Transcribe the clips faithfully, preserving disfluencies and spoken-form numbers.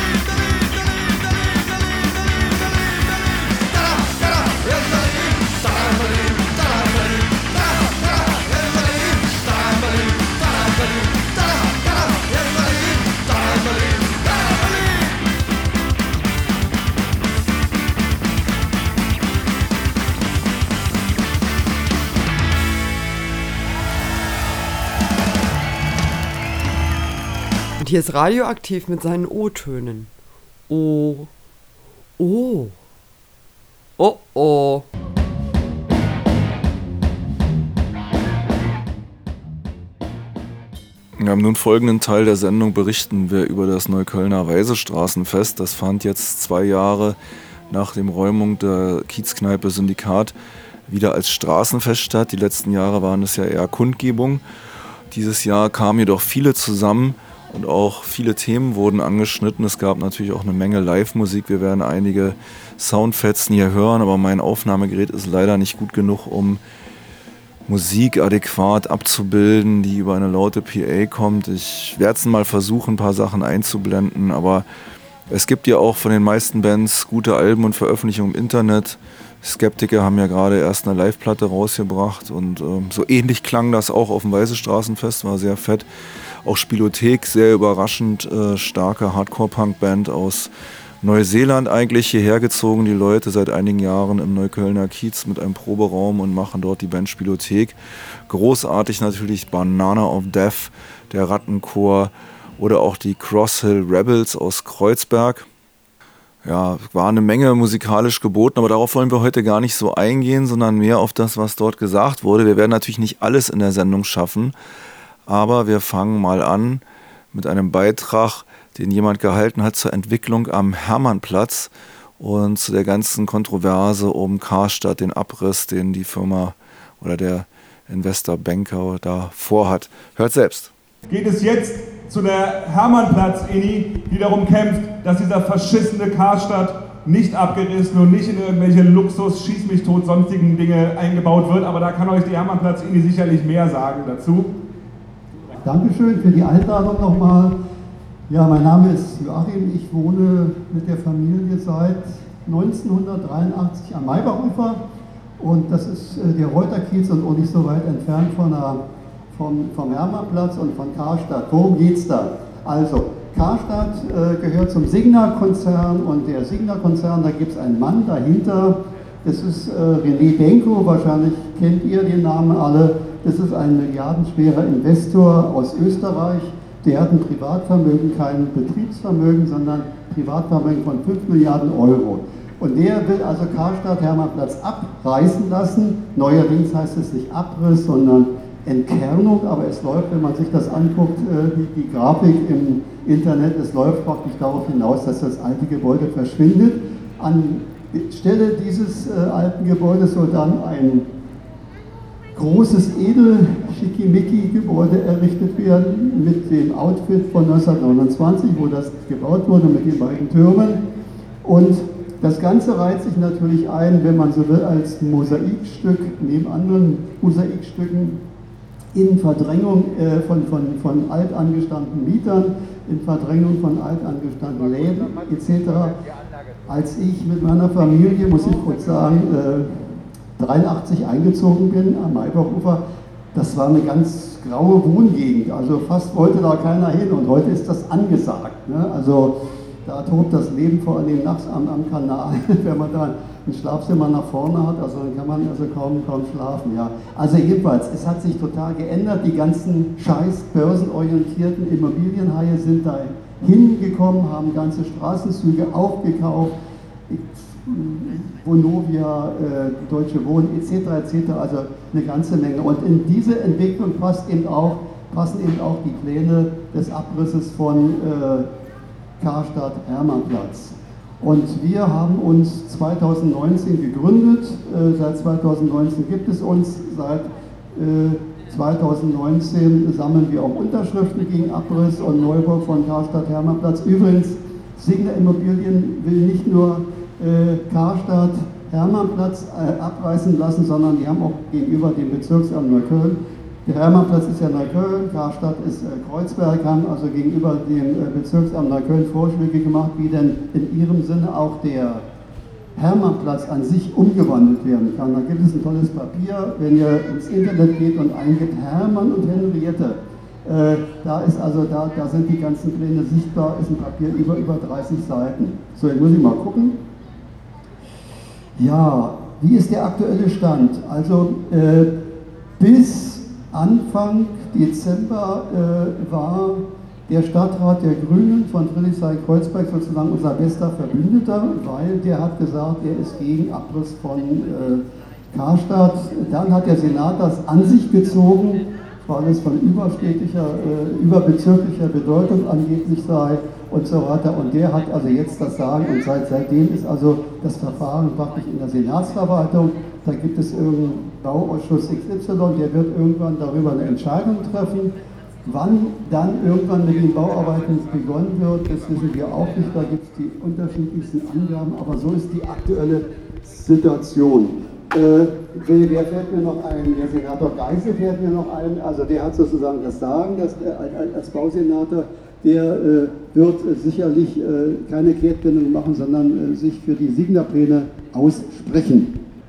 Hier ist Radioaktiv mit seinen O-Tönen. O. O. Oh oh. Ja, im nun folgenden Teil der Sendung berichten wir über das Neuköllner Weisestraßenfest. Das fand jetzt zwei Jahre nach dem Räumung der Kiezkneipe Syndikat wieder als Straßenfest statt. Die letzten Jahre waren es ja eher Kundgebung. Dieses Jahr kamen jedoch viele zusammen. Und auch viele Themen wurden angeschnitten. Es gab natürlich auch eine Menge Live-Musik. Wir werden einige Soundfetzen hier hören, aber mein Aufnahmegerät ist leider nicht gut genug, um Musik adäquat abzubilden, die über eine laute P A kommt. Ich werde es mal versuchen, ein paar Sachen einzublenden, aber es gibt ja auch von den meisten Bands gute Alben und Veröffentlichungen im Internet. Skeptiker haben ja gerade erst eine Live-Platte rausgebracht und ähm, so ähnlich klang das auch auf dem Weiße Straßenfest, war sehr fett. Auch Spielothek, sehr überraschend äh, starke Hardcore-Punk-Band aus Neuseeland eigentlich hierher gezogen, die Leute seit einigen Jahren im Neuköllner Kiez mit einem Proberaum und machen dort die Band Spielothek. Großartig natürlich Banana of Death, der Rattenchor oder auch die Cross Hill Rebels aus Kreuzberg. Ja, war eine Menge musikalisch geboten, aber darauf wollen wir heute gar nicht so eingehen, sondern mehr auf das, was dort gesagt wurde. Wir werden natürlich nicht alles in der Sendung schaffen, aber wir fangen mal an mit einem Beitrag, den jemand gehalten hat zur Entwicklung am Hermannplatz und zu der ganzen Kontroverse um Karstadt, den Abriss, den die Firma oder der Investor Banker da vorhat. Hört selbst. Geht es jetzt zu der Hermannplatz-Inni, die darum kämpft, dass dieser verschissene Karstadt nicht abgerissen und nicht in irgendwelche Luxus-Schieß-mich-tot sonstigen Dinge eingebaut wird. Aber da kann euch die Hermannplatz-Inni sicherlich mehr sagen dazu. Dankeschön für die Einladung nochmal. Ja, mein Name ist Joachim. Ich wohne mit der Familie seit neunzehnhundertdreiundachtzig am Maybachufer. Und das ist äh, der Reuterkiez und auch nicht so weit entfernt von der Vom, vom Hermannplatz und von Karstadt. Worum geht's da? Also, Karstadt äh, gehört zum Signa-Konzern und der Signa-Konzern, da gibt es einen Mann dahinter, das ist äh, René Benko, wahrscheinlich kennt ihr den Namen alle, das ist ein milliardenschwerer Investor aus Österreich, der hat ein Privatvermögen, kein Betriebsvermögen, sondern Privatvermögen von fünf Milliarden Euro. Und der will also Karstadt Hermannplatz abreißen lassen, neuerdings heißt es nicht Abriss, sondern Entkernung, aber es läuft, wenn man sich das anguckt, die, die Grafik im Internet, es läuft praktisch darauf hinaus, dass das alte Gebäude verschwindet. Anstelle dieses äh, alten Gebäudes soll dann ein großes Edel-Schickimicki-Gebäude errichtet werden mit dem Outfit von neunzehnhundertneunundzwanzig, wo das gebaut wurde mit den beiden Türmen. Und das Ganze reiht sich natürlich ein, wenn man so will, als Mosaikstück neben anderen Mosaikstücken in Verdrängung äh, von, von, von altangestammten Mietern, in Verdrängung von altangestammten Läden et cetera. Als ich mit meiner Familie, muss ich kurz sagen, äh, dreiundachtzig eingezogen bin am Maybachufer, das war eine ganz graue Wohngegend, also fast wollte da keiner hin und heute ist das angesagt. Ne? Also da tobt das Leben vor allem nachts am, am Kanal, wenn man da ein Schlafzimmer nach vorne hat, also dann kann man also kaum, kaum schlafen. Ja. Also jedenfalls, es hat sich total geändert, die ganzen scheiß börsenorientierten Immobilienhaie sind da hingekommen, haben ganze Straßenzüge aufgekauft, Vonovia, äh, Deutsche Wohnen et cetera et cetera, also eine ganze Menge. Und in diese Entwicklung passt eben auch, passen eben auch die Pläne des Abrisses von äh, Karstadt Hermannplatz. Und wir haben uns zweitausendneunzehn gegründet, äh, seit zweitausendneunzehn gibt es uns, seit äh, zweitausendneunzehn sammeln wir auch Unterschriften gegen Abriss und Neubau von Karstadt Hermannplatz. Übrigens, Signa Immobilien will nicht nur äh, Karstadt Hermannplatz äh, abreißen lassen, sondern die haben auch gegenüber dem Bezirksamt Neukölln, der Hermannplatz ist ja Neukölln, Karstadt ist äh, Kreuzberg, haben also gegenüber dem äh, Bezirksamt Neukölln Vorschläge gemacht, wie denn in ihrem Sinne auch der Hermannplatz an sich umgewandelt werden kann. Da gibt es ein tolles Papier, wenn ihr ins Internet geht und eingibt Hermann und Henriette. Äh, da ist also, da, da sind die ganzen Pläne sichtbar, ist ein Papier über, über dreißig Seiten. So, jetzt muss ich mal gucken. Ja, wie ist der aktuelle Stand? Also äh, bis Anfang Dezember äh, war der Stadtrat der Grünen von Friedrichshain-Kreuzberg sozusagen unser bester Verbündeter, weil der hat gesagt, er ist gegen Abriss von äh, Karstadt. Dann hat der Senat das an sich gezogen, weil es von überstädtischer, äh, überbezirklicher Bedeutung angeblich sei und so weiter. Und der hat also jetzt das Sagen und seit, seitdem ist also das Verfahren praktisch in der Senatsverwaltung. Da gibt es irgendeinen Bauausschuss X Y, der wird irgendwann darüber eine Entscheidung treffen. Wann dann irgendwann mit den Bauarbeiten begonnen wird, das wissen wir auch nicht. Da gibt es die unterschiedlichsten Angaben, aber so ist die aktuelle Situation. Äh, wer fällt mir noch ein? Der Senator Geisel fällt mir noch ein. Also der hat sozusagen das Sagen, dass, äh, als Bausenator, der äh, wird äh, sicherlich äh, keine Kehrtwendung machen, sondern äh, sich für die Signa-Pläne aussprechen.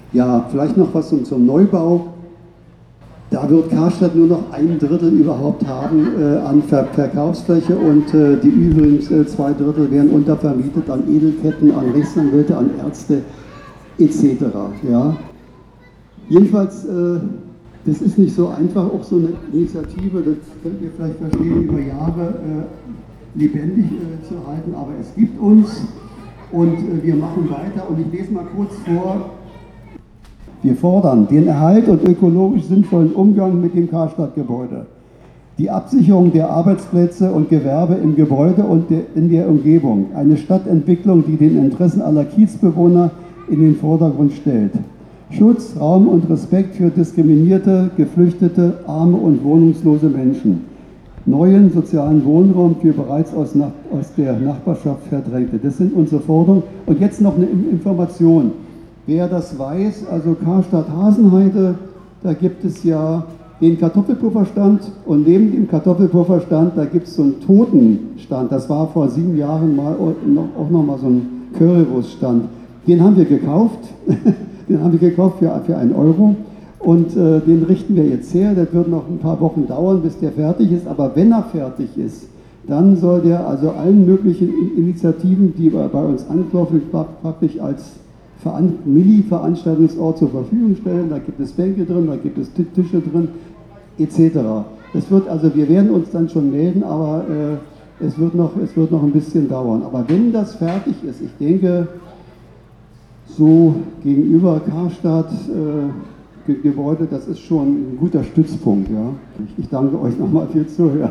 Ja, vielleicht noch was zum, zum Neubau. Da wird Karstadt nur noch ein Drittel überhaupt haben äh, an Ver Verkaufsfläche und äh, die übrigen äh, zwei Drittel werden untervermietet an Edelketten, an Rechtsanwälte, an Ärzte et cetera. Ja. Jedenfalls, äh, das ist nicht so einfach, auch so eine Initiative, das könnt ihr vielleicht verstehen, über Jahre äh, lebendig äh, zu halten, aber es gibt uns und äh, wir machen weiter und ich lese mal kurz vor. Wir fordern den Erhalt und ökologisch sinnvollen Umgang mit dem Karstadtgebäude, die Absicherung der Arbeitsplätze und Gewerbe im Gebäude und in der Umgebung, eine Stadtentwicklung, die den Interessen aller Kiezbewohner in den Vordergrund stellt, Schutz, Raum und Respekt für diskriminierte, Geflüchtete, arme und wohnungslose Menschen, neuen sozialen Wohnraum für bereits aus, Nach aus der Nachbarschaft Verdrängte. Das sind unsere Forderungen. Und jetzt noch eine Information. Wer das weiß, also Karstadt-Hasenheide, da gibt es ja den Kartoffelpufferstand und neben dem Kartoffelpufferstand, da gibt es so einen Totenstand. Das war vor sieben Jahren mal auch noch mal so ein Currywurststand. Den haben wir gekauft, den haben wir gekauft für, für einen Euro und äh, den richten wir jetzt her. Das wird noch ein paar Wochen dauern, bis der fertig ist, aber wenn er fertig ist, dann soll der also allen möglichen Initiativen, die bei uns anklopfen, praktisch als Milli-Veranstaltungsort zur Verfügung stellen. Da gibt es Bänke drin, da gibt es Tische drin, et cetera. Es wird also, wir werden uns dann schon melden, aber äh, es wird noch, es wird noch ein bisschen dauern. Aber wenn das fertig ist, ich denke, so gegenüber Karstadt äh, Gebäude, das ist schon ein guter Stützpunkt. Ja. Ich, ich danke euch nochmal für Zuhören.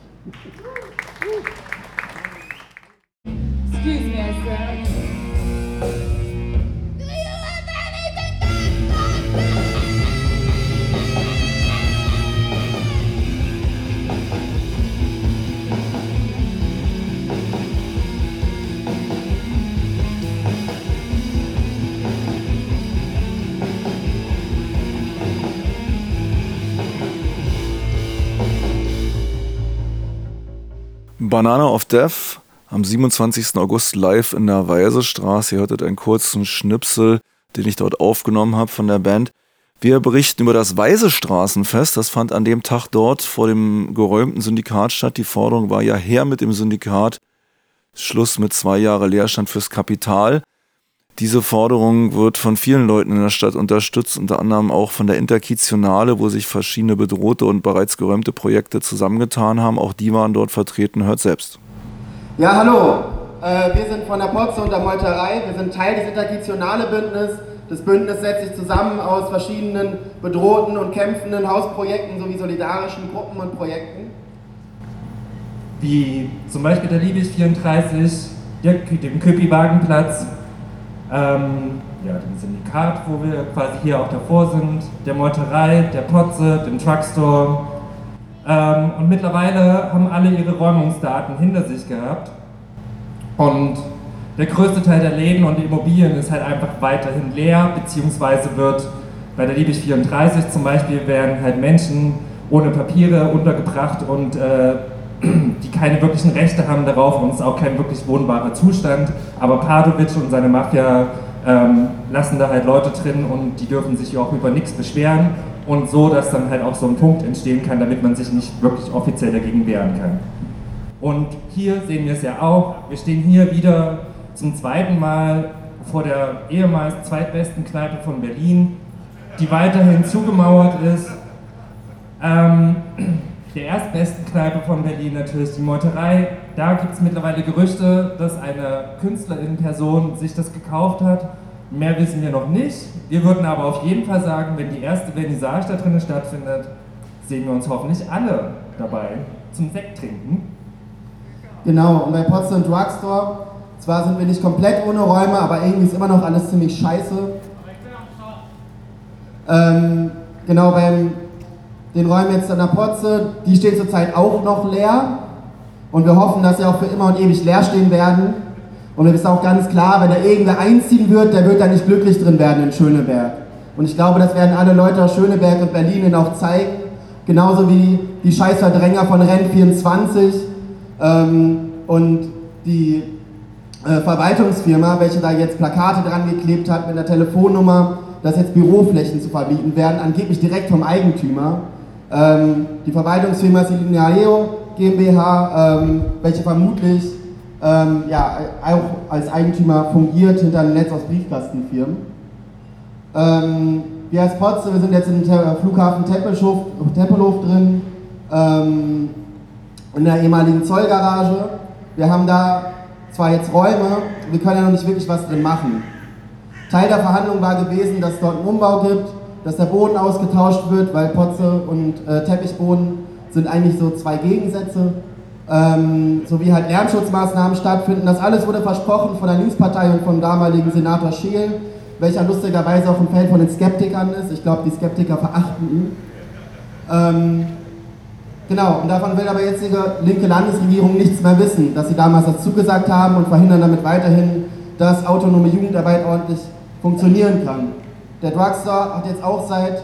Excuse me, I said. Banana of Death am siebenundzwanzigsten August live in der Weisestraße. Ihr hörtet einen kurzen Schnipsel, den ich dort aufgenommen habe von der Band. Wir berichten über das Weisestraßenfest. Das fand an dem Tag dort vor dem geräumten Syndikat statt. Die Forderung war ja her mit dem Syndikat. Schluss mit zwei Jahre Leerstand fürs Kapital. Diese Forderung wird von vielen Leuten in der Stadt unterstützt, unter anderem auch von der Interkietionale, wo sich verschiedene bedrohte und bereits geräumte Projekte zusammengetan haben. Auch die waren dort vertreten. Hört selbst. Ja, hallo. Äh, wir sind von der Potze und der Meuterei. Wir sind Teil des Interkietionale-Bündnisses. Das Bündnis setzt sich zusammen aus verschiedenen bedrohten und kämpfenden Hausprojekten sowie solidarischen Gruppen und Projekten. Wie zum Beispiel der Liebig vierunddreißig, der, dem Köpi-Wagenplatz, ähm, ja, dem Syndikat, wo wir quasi hier auch davor sind, der Meuterei, der Potze, dem Truckstore. Ähm, und mittlerweile haben alle ihre Räumungsdaten hinter sich gehabt. Und der größte Teil der Läden und Immobilien ist halt einfach weiterhin leer, beziehungsweise wird bei der Liebig vierunddreißig zum Beispiel werden halt Menschen ohne Papiere untergebracht und äh, die keine wirklichen Rechte haben darauf und es ist auch kein wirklich wohnbarer Zustand. Aber Padovic und seine Mafia ähm, lassen da halt Leute drin und die dürfen sich auch über nichts beschweren und so, dass dann halt auch so ein Punkt entstehen kann, damit man sich nicht wirklich offiziell dagegen wehren kann. Und hier sehen wir es ja auch, wir stehen hier wieder zum zweiten Mal vor der ehemals zweitbesten Kneipe von Berlin, die weiterhin zugemauert ist. Ähm, der erstbesten Kneipe von Berlin natürlich die Meuterei. Da gibt es mittlerweile Gerüchte, dass eine Künstlerin-Person sich das gekauft hat. Mehr wissen wir noch nicht. Wir würden aber auf jeden Fall sagen, wenn die erste Vernissage da drinnen stattfindet, sehen wir uns hoffentlich alle dabei zum Sekt trinken. Genau, und bei Potze und Drugstore, zwar sind wir nicht komplett ohne Räume, aber irgendwie ist immer noch alles ziemlich scheiße. Ähm, genau, beim den Räumen jetzt an der Potze, die stehen zurzeit auch noch leer und wir hoffen, dass sie auch für immer und ewig leer stehen werden. Und es ist auch ganz klar, wenn da irgendwer einziehen wird, der wird da nicht glücklich drin werden in Schöneberg. Und ich glaube, das werden alle Leute aus Schöneberg und Berlin ihnen auch zeigen, genauso wie die Scheißverdränger von Renn vierundzwanzig ähm, und die äh, Verwaltungsfirma, welche da jetzt Plakate dran geklebt hat mit der Telefonnummer dass jetzt Büroflächen zu verbieten werden, angeblich direkt vom Eigentümer. Ähm, die Verwaltungsfirma Silineo GmbH, ähm, welche vermutlich ähm, ja, auch als Eigentümer fungiert hinter einem Netz aus Briefkastenfirmen. Ähm, wir als Potze, wir sind jetzt im Te- Flughafen Tempelhof, Tempelhof drin, ähm, in der ehemaligen Zollgarage. Wir haben da zwar jetzt Räume, wir können ja noch nicht wirklich was drin machen. Teil der Verhandlung war gewesen, dass es dort einen Umbau gibt, dass der Boden ausgetauscht wird, weil Potze und äh, Teppichboden sind eigentlich so zwei Gegensätze, ähm, sowie halt Lärmschutzmaßnahmen stattfinden. Das alles wurde versprochen von der Linkspartei und vom damaligen Senator Scheel, welcher lustigerweise auch ein Fan von den Skeptikern ist. Ich glaube, die Skeptiker verachten ihn. Ähm, genau, und davon will aber jetzt die linke Landesregierung nichts mehr wissen, dass sie damals das zugesagt haben und verhindern damit weiterhin, dass autonome Jugendarbeit ordentlich funktionieren kann. Der Drugstore hat jetzt auch seit,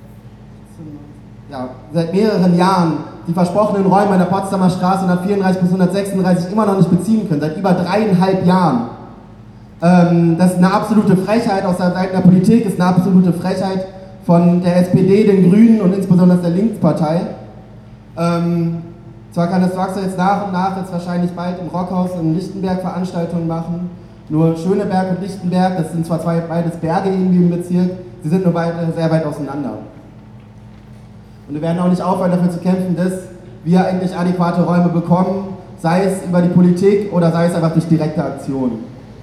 ja, seit mehreren Jahren die versprochenen Räume an der Potsdamer Straße hundertvierunddreißig bis hundertsechsunddreißig immer noch nicht beziehen können, seit über dreieinhalb Jahren. Ähm, das ist eine absolute Frechheit aus der Seite der Politik, ist eine absolute Frechheit von der S P D, den Grünen und insbesondere der Linkspartei. Ähm, zwar kann das Drugstore jetzt nach und nach jetzt wahrscheinlich bald im Rockhaus in Lichtenberg Veranstaltungen machen, nur Schöneberg und Lichtenberg, das sind zwar zwei beides Berge irgendwie im Bezirk, sie sind nur weit, sehr weit auseinander. Und wir werden auch nicht aufhören, dafür zu kämpfen, dass wir endlich adäquate Räume bekommen, sei es über die Politik oder sei es einfach durch direkte Aktionen.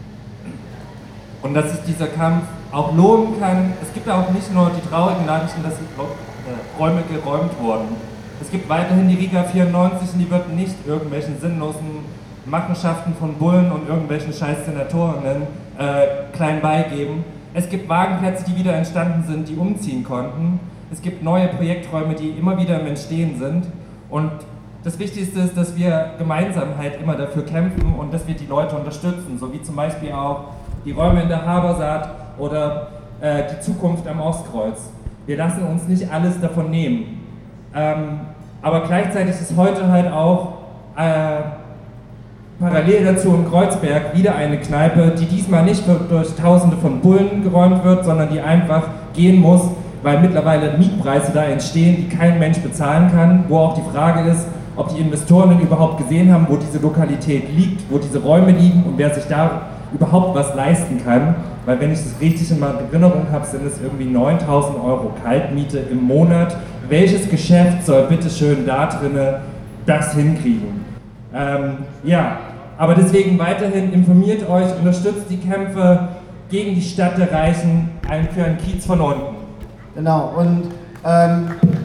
Und dass sich dieser Kampf auch lohnen kann. Es gibt auch nicht nur die traurigen Nachrichten, dass Räume geräumt wurden. Es gibt weiterhin die Riga vierundneunzig und die wird nicht irgendwelchen sinnlosen Machenschaften von Bullen und irgendwelchen scheiß Senatorinnen äh, klein beigeben. Es gibt Wagenplätze, die wieder entstanden sind, die umziehen konnten. Es gibt neue Projekträume, die immer wieder im Entstehen sind. Und das Wichtigste ist, dass wir gemeinsam halt immer dafür kämpfen und dass wir die Leute unterstützen, so wie zum Beispiel auch die Räume in der Habersaat oder äh, die Zukunft am Ostkreuz. Wir lassen uns nicht alles davon nehmen. Ähm, aber gleichzeitig ist heute halt auch äh, parallel dazu in Kreuzberg wieder eine Kneipe, die diesmal nicht durch Tausende von Bullen geräumt wird, sondern die einfach gehen muss, weil mittlerweile Mietpreise da entstehen, die kein Mensch bezahlen kann, wo auch die Frage ist, ob die Investoren überhaupt gesehen haben, wo diese Lokalität liegt, wo diese Räume liegen und wer sich da überhaupt was leisten kann, weil wenn ich das richtig in meiner Erinnerung habe, sind es irgendwie neuntausend Euro Kaltmiete im Monat. Welches Geschäft soll bitteschön da drinnen das hinkriegen? Ähm, ja, aber deswegen weiterhin informiert euch, unterstützt die Kämpfe gegen die Stadt der Reichen, ein für einen Kiez von unten. Genau, und ähm,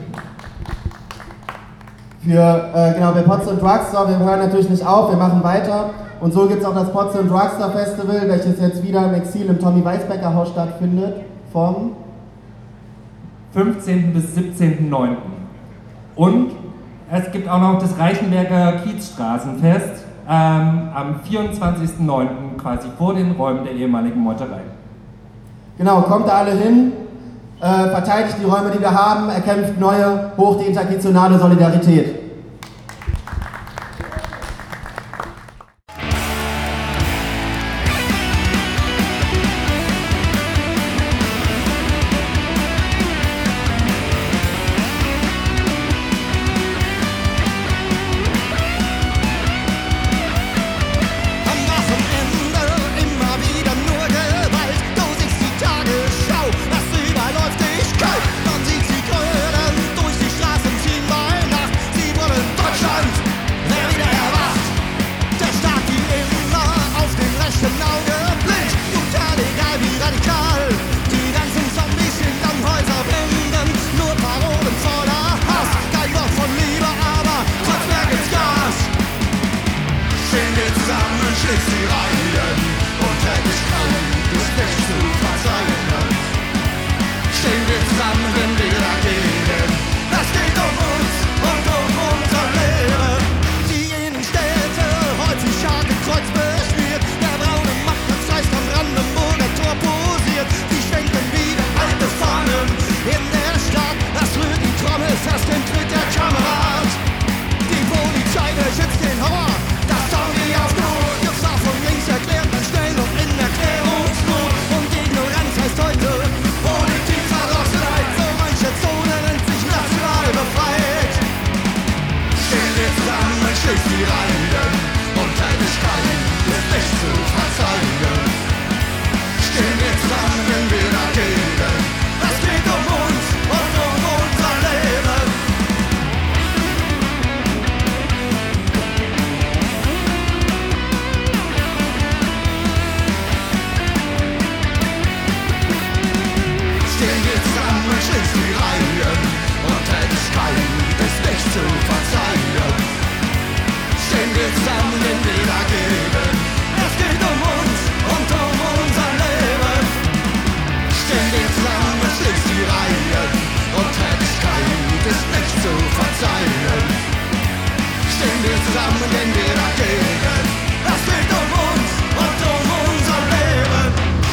für, äh, genau, bei Potsdam Drugstore, wir hören natürlich nicht auf, wir machen weiter. Und so gibt es auch das Potsdam Drugstore Festival, welches jetzt wieder im Exil im Tommy Weisbecker Haus stattfindet, vom fünfzehnten bis siebzehnten neunten Und es gibt auch noch das Reichenberger Kiezstraßenfest ähm, am vierundzwanzigsten neunten quasi vor den Räumen der ehemaligen Meuterei. Genau, kommt da alle hin, äh, verteidigt die Räume, die wir haben, erkämpft neue, hoch die intergenerationale Solidarität. Schützt den Horror, das Zombie auf Not, gibt's auch von die Reihen und Tätigkeiten ist nicht zu verzeihen. Stehen wir zusammen, wenn wir dagegen. Es geht um uns und um unser Leben. Stehen wir zusammen, schließen die Reihen und Tätigkeiten ist nicht zu verzeihen. Stehen wir zusammen, wenn wir dagegen. Es geht um uns und um unser Leben. Stehen wir zusammen, schließt die Reihen und Tätigkeiten ist nicht zu verzeihen. Stehen wir zusammen, wenn wir dagegen. Es geht um uns und um unser Leben.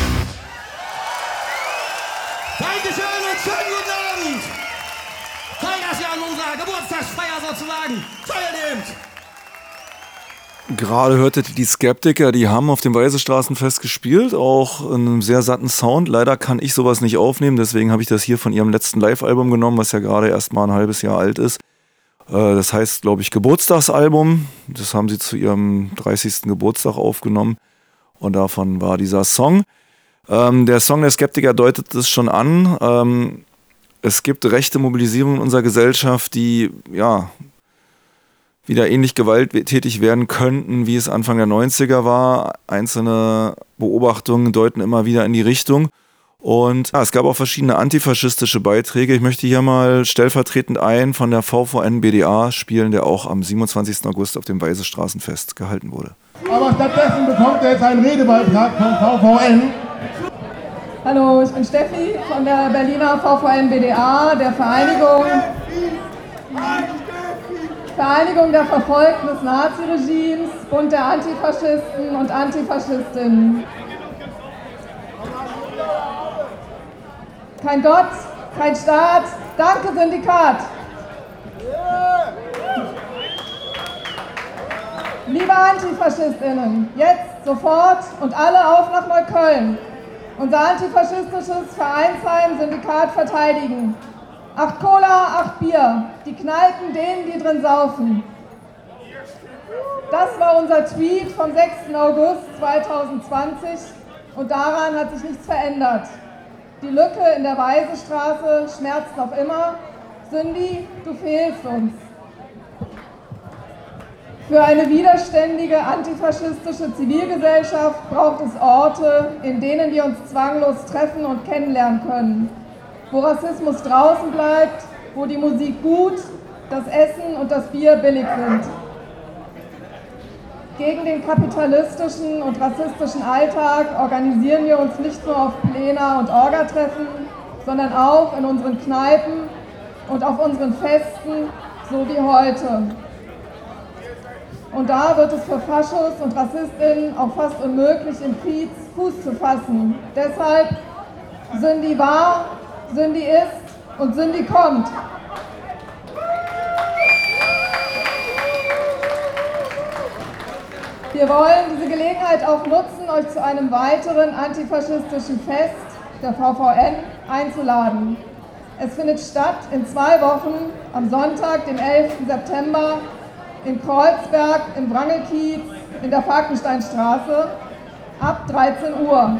Dankeschön und schönen guten Abend. Toll, dass ihr an unserer Geburtstagsfeier sozusagen teilnehmt. Gerade hörtet ihr die Skeptiker, die haben auf dem Weisestraßenfest gespielt, auch in einem sehr satten Sound. Leider kann ich sowas nicht aufnehmen, deswegen habe ich das hier von ihrem letzten Live-Album genommen, was ja gerade erst mal ein halbes Jahr alt ist. Das heißt, glaube ich, Geburtstagsalbum. Das haben sie zu ihrem dreißigsten Geburtstag aufgenommen und davon war dieser Song. Ähm, der Song der Skeptiker deutet es schon an. Ähm, es gibt rechte Mobilisierungen in unserer Gesellschaft, die ja wieder ähnlich gewalttätig werden könnten, wie es Anfang der neunziger war. Einzelne Beobachtungen deuten immer wieder in die Richtung. Und ja, es gab auch verschiedene antifaschistische Beiträge. Ich möchte hier mal stellvertretend einen von der V V N B D A spielen, der auch am siebenundzwanzigsten August auf dem Weisestraßenfest gehalten wurde. Aber stattdessen bekommt er jetzt einen Redebeitrag vom V V N. Hallo, ich bin Steffi von der Berliner V V N B D A, der Vereinigung, Vereinigung der Verfolgten des Naziregimes, Bund der Antifaschisten und Antifaschistinnen. Kein Gott, kein Staat, danke Syndikat. Liebe AntifaschistInnen, jetzt, sofort und alle auf nach Neukölln. Unser antifaschistisches Vereinsheim Syndikat verteidigen. Acht Cola, acht Bier, die Kneipen denen, die drin saufen. Das war unser Tweet vom sechsten August zweitausendzwanzig und daran hat sich nichts verändert. Die Lücke in der Weisestraße schmerzt noch immer. Sündi, du fehlst uns. Für eine widerständige antifaschistische Zivilgesellschaft braucht es Orte, in denen wir uns zwanglos treffen und kennenlernen können. Wo Rassismus draußen bleibt, wo die Musik gut, das Essen und das Bier billig sind. Gegen den kapitalistischen und rassistischen Alltag organisieren wir uns nicht nur auf Plena- und Orga-Treffen, sondern auch in unseren Kneipen und auf unseren Festen, so wie heute. Und da wird es für Faschos und RassistInnen auch fast unmöglich, im Kiez Fuß zu fassen. Deshalb Sündi war, Sündi ist und Sündi kommt. Wir wollen diese Gelegenheit auch nutzen, euch zu einem weiteren antifaschistischen Fest der V V N einzuladen. Es findet statt in zwei Wochen am Sonntag, dem elften September, in Kreuzberg, im Wrangelkiez, in der Falkensteinstraße, ab dreizehn Uhr.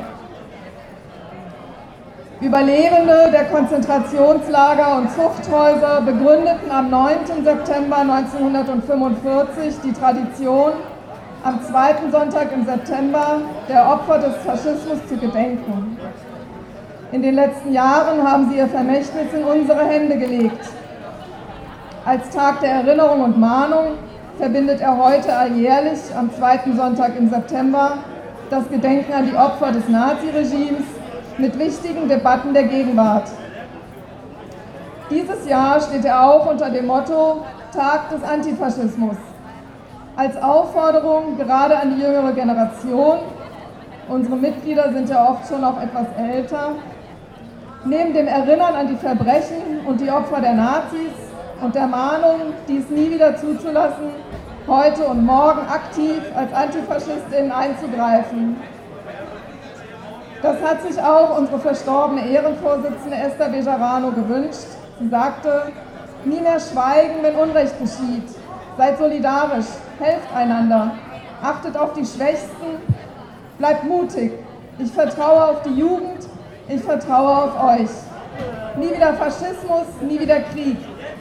Überlebende der Konzentrationslager und Zuchthäuser begründeten am neunten September neunzehnhundertfünfundvierzig die Tradition, am zweiten Sonntag im September der Opfer des Faschismus zu gedenken. In den letzten Jahren haben sie ihr Vermächtnis in unsere Hände gelegt. Als Tag der Erinnerung und Mahnung verbindet er heute alljährlich am zweiten Sonntag im September das Gedenken an die Opfer des Naziregimes mit wichtigen Debatten der Gegenwart. Dieses Jahr steht er auch unter dem Motto Tag des Antifaschismus. Als Aufforderung gerade an die jüngere Generation, unsere Mitglieder sind ja oft schon auch etwas älter, neben dem Erinnern an die Verbrechen und die Opfer der Nazis und der Mahnung, dies nie wieder zuzulassen, heute und morgen aktiv als Antifaschistin einzugreifen. Das hat sich auch unsere verstorbene Ehrenvorsitzende Esther Bejarano gewünscht. Sie sagte, nie mehr schweigen, wenn Unrecht geschieht, seid solidarisch, helft einander, achtet auf die Schwächsten, bleibt mutig. Ich vertraue auf die Jugend, ich vertraue auf euch. Nie wieder Faschismus, nie wieder Krieg.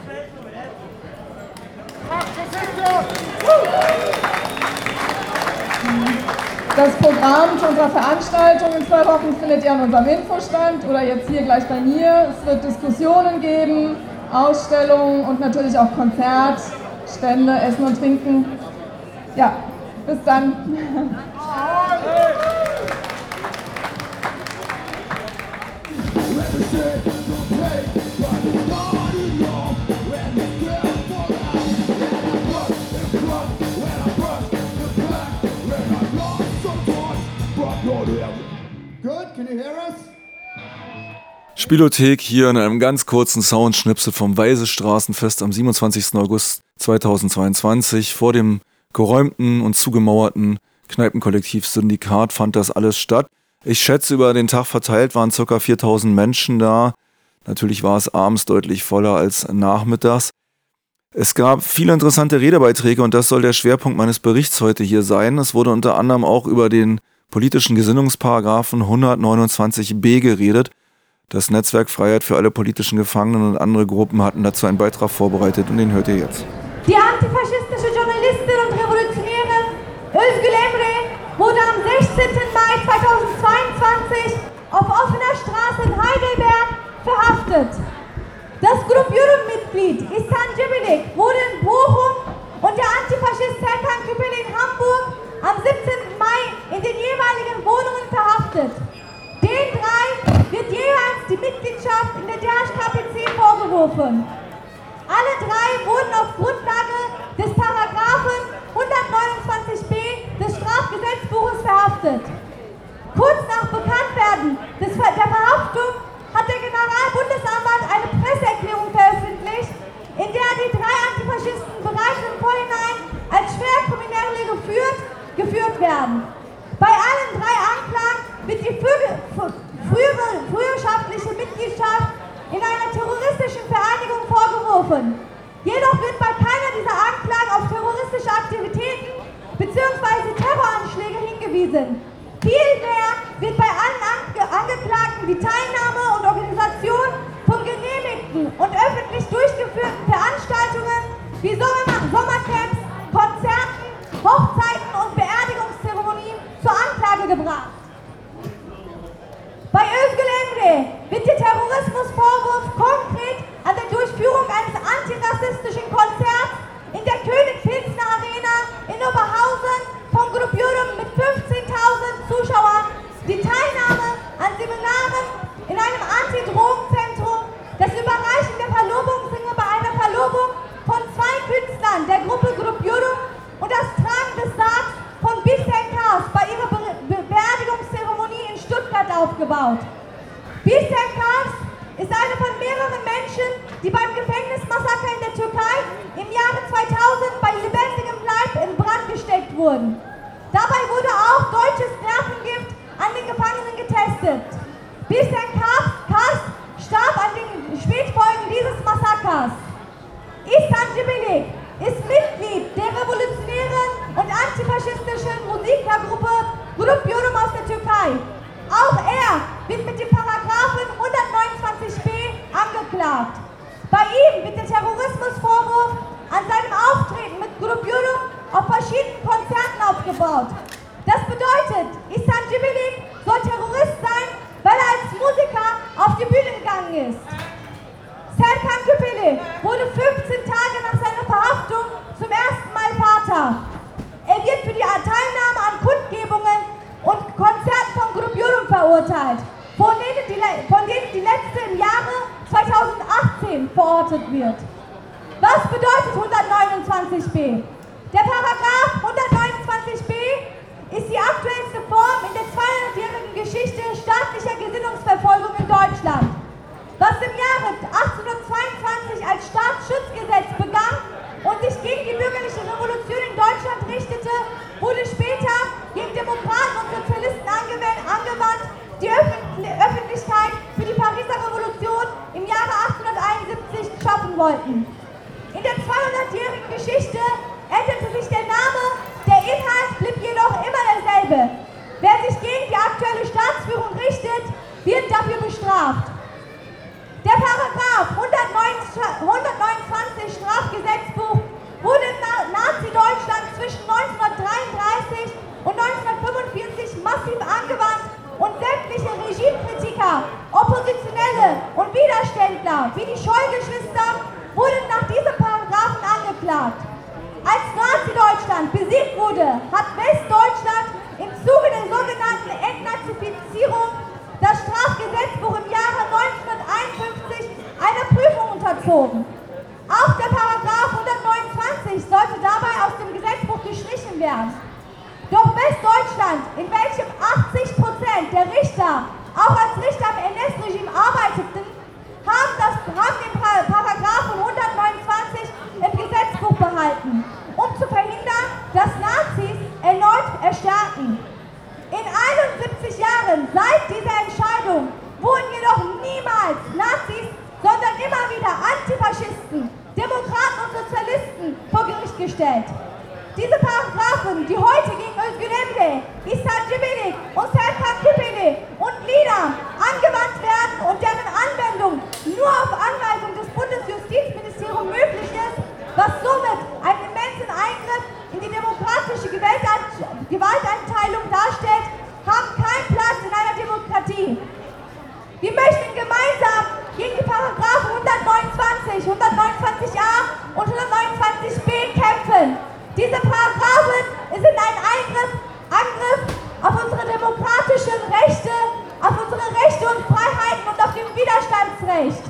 Das Programm zu unserer Veranstaltung in zwei Wochen findet ihr an unserem Infostand oder jetzt hier gleich bei mir. Es wird Diskussionen geben, Ausstellungen und natürlich auch Konzertstände, Essen und Trinken. Ja, bis dann. Spielothek hier in einem ganz kurzen Soundschnipsel vom Weise Straßenfest am siebenundzwanzigsten August zweitausendzweiundzwanzig. Vor dem geräumten und zugemauerten Kneipenkollektiv Syndikat fand das alles statt. Ich schätze, über den Tag verteilt waren ca. viertausend Menschen da. Natürlich war es abends deutlich voller als nachmittags. Es gab viele interessante Redebeiträge und das soll der Schwerpunkt meines Berichts heute hier sein. Es wurde unter anderem auch über den politischen Gesinnungsparagraphen hundertneunundzwanzig b geredet. Das Netzwerk Freiheit für alle politischen Gefangenen und andere Gruppen hatten dazu einen Beitrag vorbereitet und den hört ihr jetzt. Die antifaschistische Journalistin und Revolutionärin Özgül Emre wurde am sechzehnten Mai zweitausendzweiundzwanzig auf offener Straße in Heidelberg verhaftet. Das Grupp-Jürgen-Mitglied Ihsan Cibelik wurde in Bochum und der Antifaschist Serkan Küpel in Hamburg am siebzehnten Mai in den jeweiligen Wohnungen verhaftet. Den drei wird jeweils die Mitgliedschaft in der D H K P C vorgeworfen. Alle drei wurden auf Grundlage des Paragraphen hundertneunundzwanzig b des Strafgesetzbuches verhaftet. Kurz nach Bekanntwerden des Ver- der Verhaftung hat der Generalbundesanwalt eine Presseerklärung veröffentlicht, in der die drei Antifaschisten bereits im Vorhinein als Schwerkriminelle geführt, geführt werden. Bei allen drei Anklagen wird die frühere, früherschaftliche Mitgliedschaft in einer terroristischen Vereinigung vorgeworfen. Jedoch wird bei keiner dieser Anklagen auf terroristische Aktivitäten bzw. Terroranschläge hingewiesen. Vielmehr wird bei allen Ange- Angeklagten die Teilnahme und Organisation von genehmigten und öffentlich durchgeführten Veranstaltungen wie Sommer- Sommercamps, Konzerten, Hochzeiten und Beerdigungszeremonien zur Anklage gebracht. Bei Özgül Emre wird der Terrorismusvorwurf konkret an der Durchführung eines antirassistischen Konzerts in der König-Pilsner Arena in Oberhausen von Grupp Jürgen mit fünfzehntausend Zuschauern, die Teilnahme an Seminaren in einem Antidrogenzentrum, das Überreichen der Verlobungsringe bei einer Verlobung von zwei Künstlern der Gruppe Grupp Jürgen und das Tragen des Sargs von Birsen Kars bei ihrer Be- Be- Beerdigungszeremonie in Stuttgart aufgebaut. Birsen Kars ist eine von mehreren Menschen, die beim Gefängnismassaker in der Türkei im Jahre zweitausend bei lebendigem Leib in Brand gesteckt wurden. Dabei wurde auch deutsches Nervengift an den Gefangenen getestet. Birsen Kars starb an den Spätfolgen dieses Massakers. Ihsan Cibelik ist Mitglied der revolutionären und antifaschistischen Musikergruppe Grupp Jürgen aus der Türkei. Auch er wird mit dem Paragraphen hundertneunundzwanzig b angeklagt. Bei ihm wird der Terrorismusvorwurf an seinem Auftreten mit Grupp Jürgen auf verschiedenen Konzerten aufgebaut. Das bedeutet, Ihsan Cibelik soll Terrorist sein, weil er als Musiker auf die Bühne gegangen ist. Serkan Küpel wurde fünfzehn Tage nach seiner Verhaftung zum ersten Mal Vater. Er wird für die Teilnahme an Kundgebungen und Konzerten von Grupp Jürgen verurteilt, von denen, die, von denen die letzte im Jahre zweitausendachtzehn verortet wird. Was bedeutet hundertneunundzwanzig b? Der Paragraph hundertneunundzwanzig b ist die aktuellste Form in der zweihundertjährigen Geschichte staatlicher Gesinnungsverfolgung in Deutschland. Was im Jahre achtzehnhundertzweiundzwanzig als Staatsschutzgesetz begann und sich gegen die bürgerliche Revolution in Deutschland richtete, wurde später gegen Demokraten und Sozialisten angewandt, die Öffentlichkeit für die Pariser Revolution im Jahre achtzehnhunderteinundsiebzig schaffen wollten. In der zweihundertjährigen Geschichte Deutschland besiegt wurde, hat Westdeutschland im Zuge der sogenannten Entnazifizierung das Strafgesetzbuch im Jahre neunzehnhunderteinundfünfzig einer Prüfung unterzogen. Auch der Paragraph hundertneunundzwanzig sollte dabei aus dem Gesetzbuch gestrichen werden. Doch Westdeutschland, in welchem achtzig Prozent der Richter auch als Richter im N S-Regime arbeiteten, haben, das, haben den Paragraphen hundertneunundzwanzig im Gesetzbuch behalten, um zu verhindern, dass Nazis erneut erstarken. In einundsiebzig Jahren seit dieser Entscheidung wurden jedoch niemals Nazis, sondern immer wieder Antifaschisten, Demokraten und Sozialisten vor Gericht gestellt. Diese Paragraphen, die heute gegen Özgür Emre, İhsan Cibelik und Serkan Küpeli und Lina angewandt werden und deren Anwendung nur auf Anweisung des Bundesjustizministeriums möglich ist, was somit einen immensen Eingriff in die demokratische Gewaltenteilung darstellt, haben keinen Platz in einer Demokratie. Wir möchten gemeinsam gegen die Paragraphen hundertneunundzwanzig, hundertneunundzwanzig a und hundertneunundzwanzig b kämpfen. Diese Paragraphen sind ein Eingriff, Angriff auf unsere demokratischen Rechte, auf unsere Rechte und Freiheiten und auf dem Widerstandsrecht.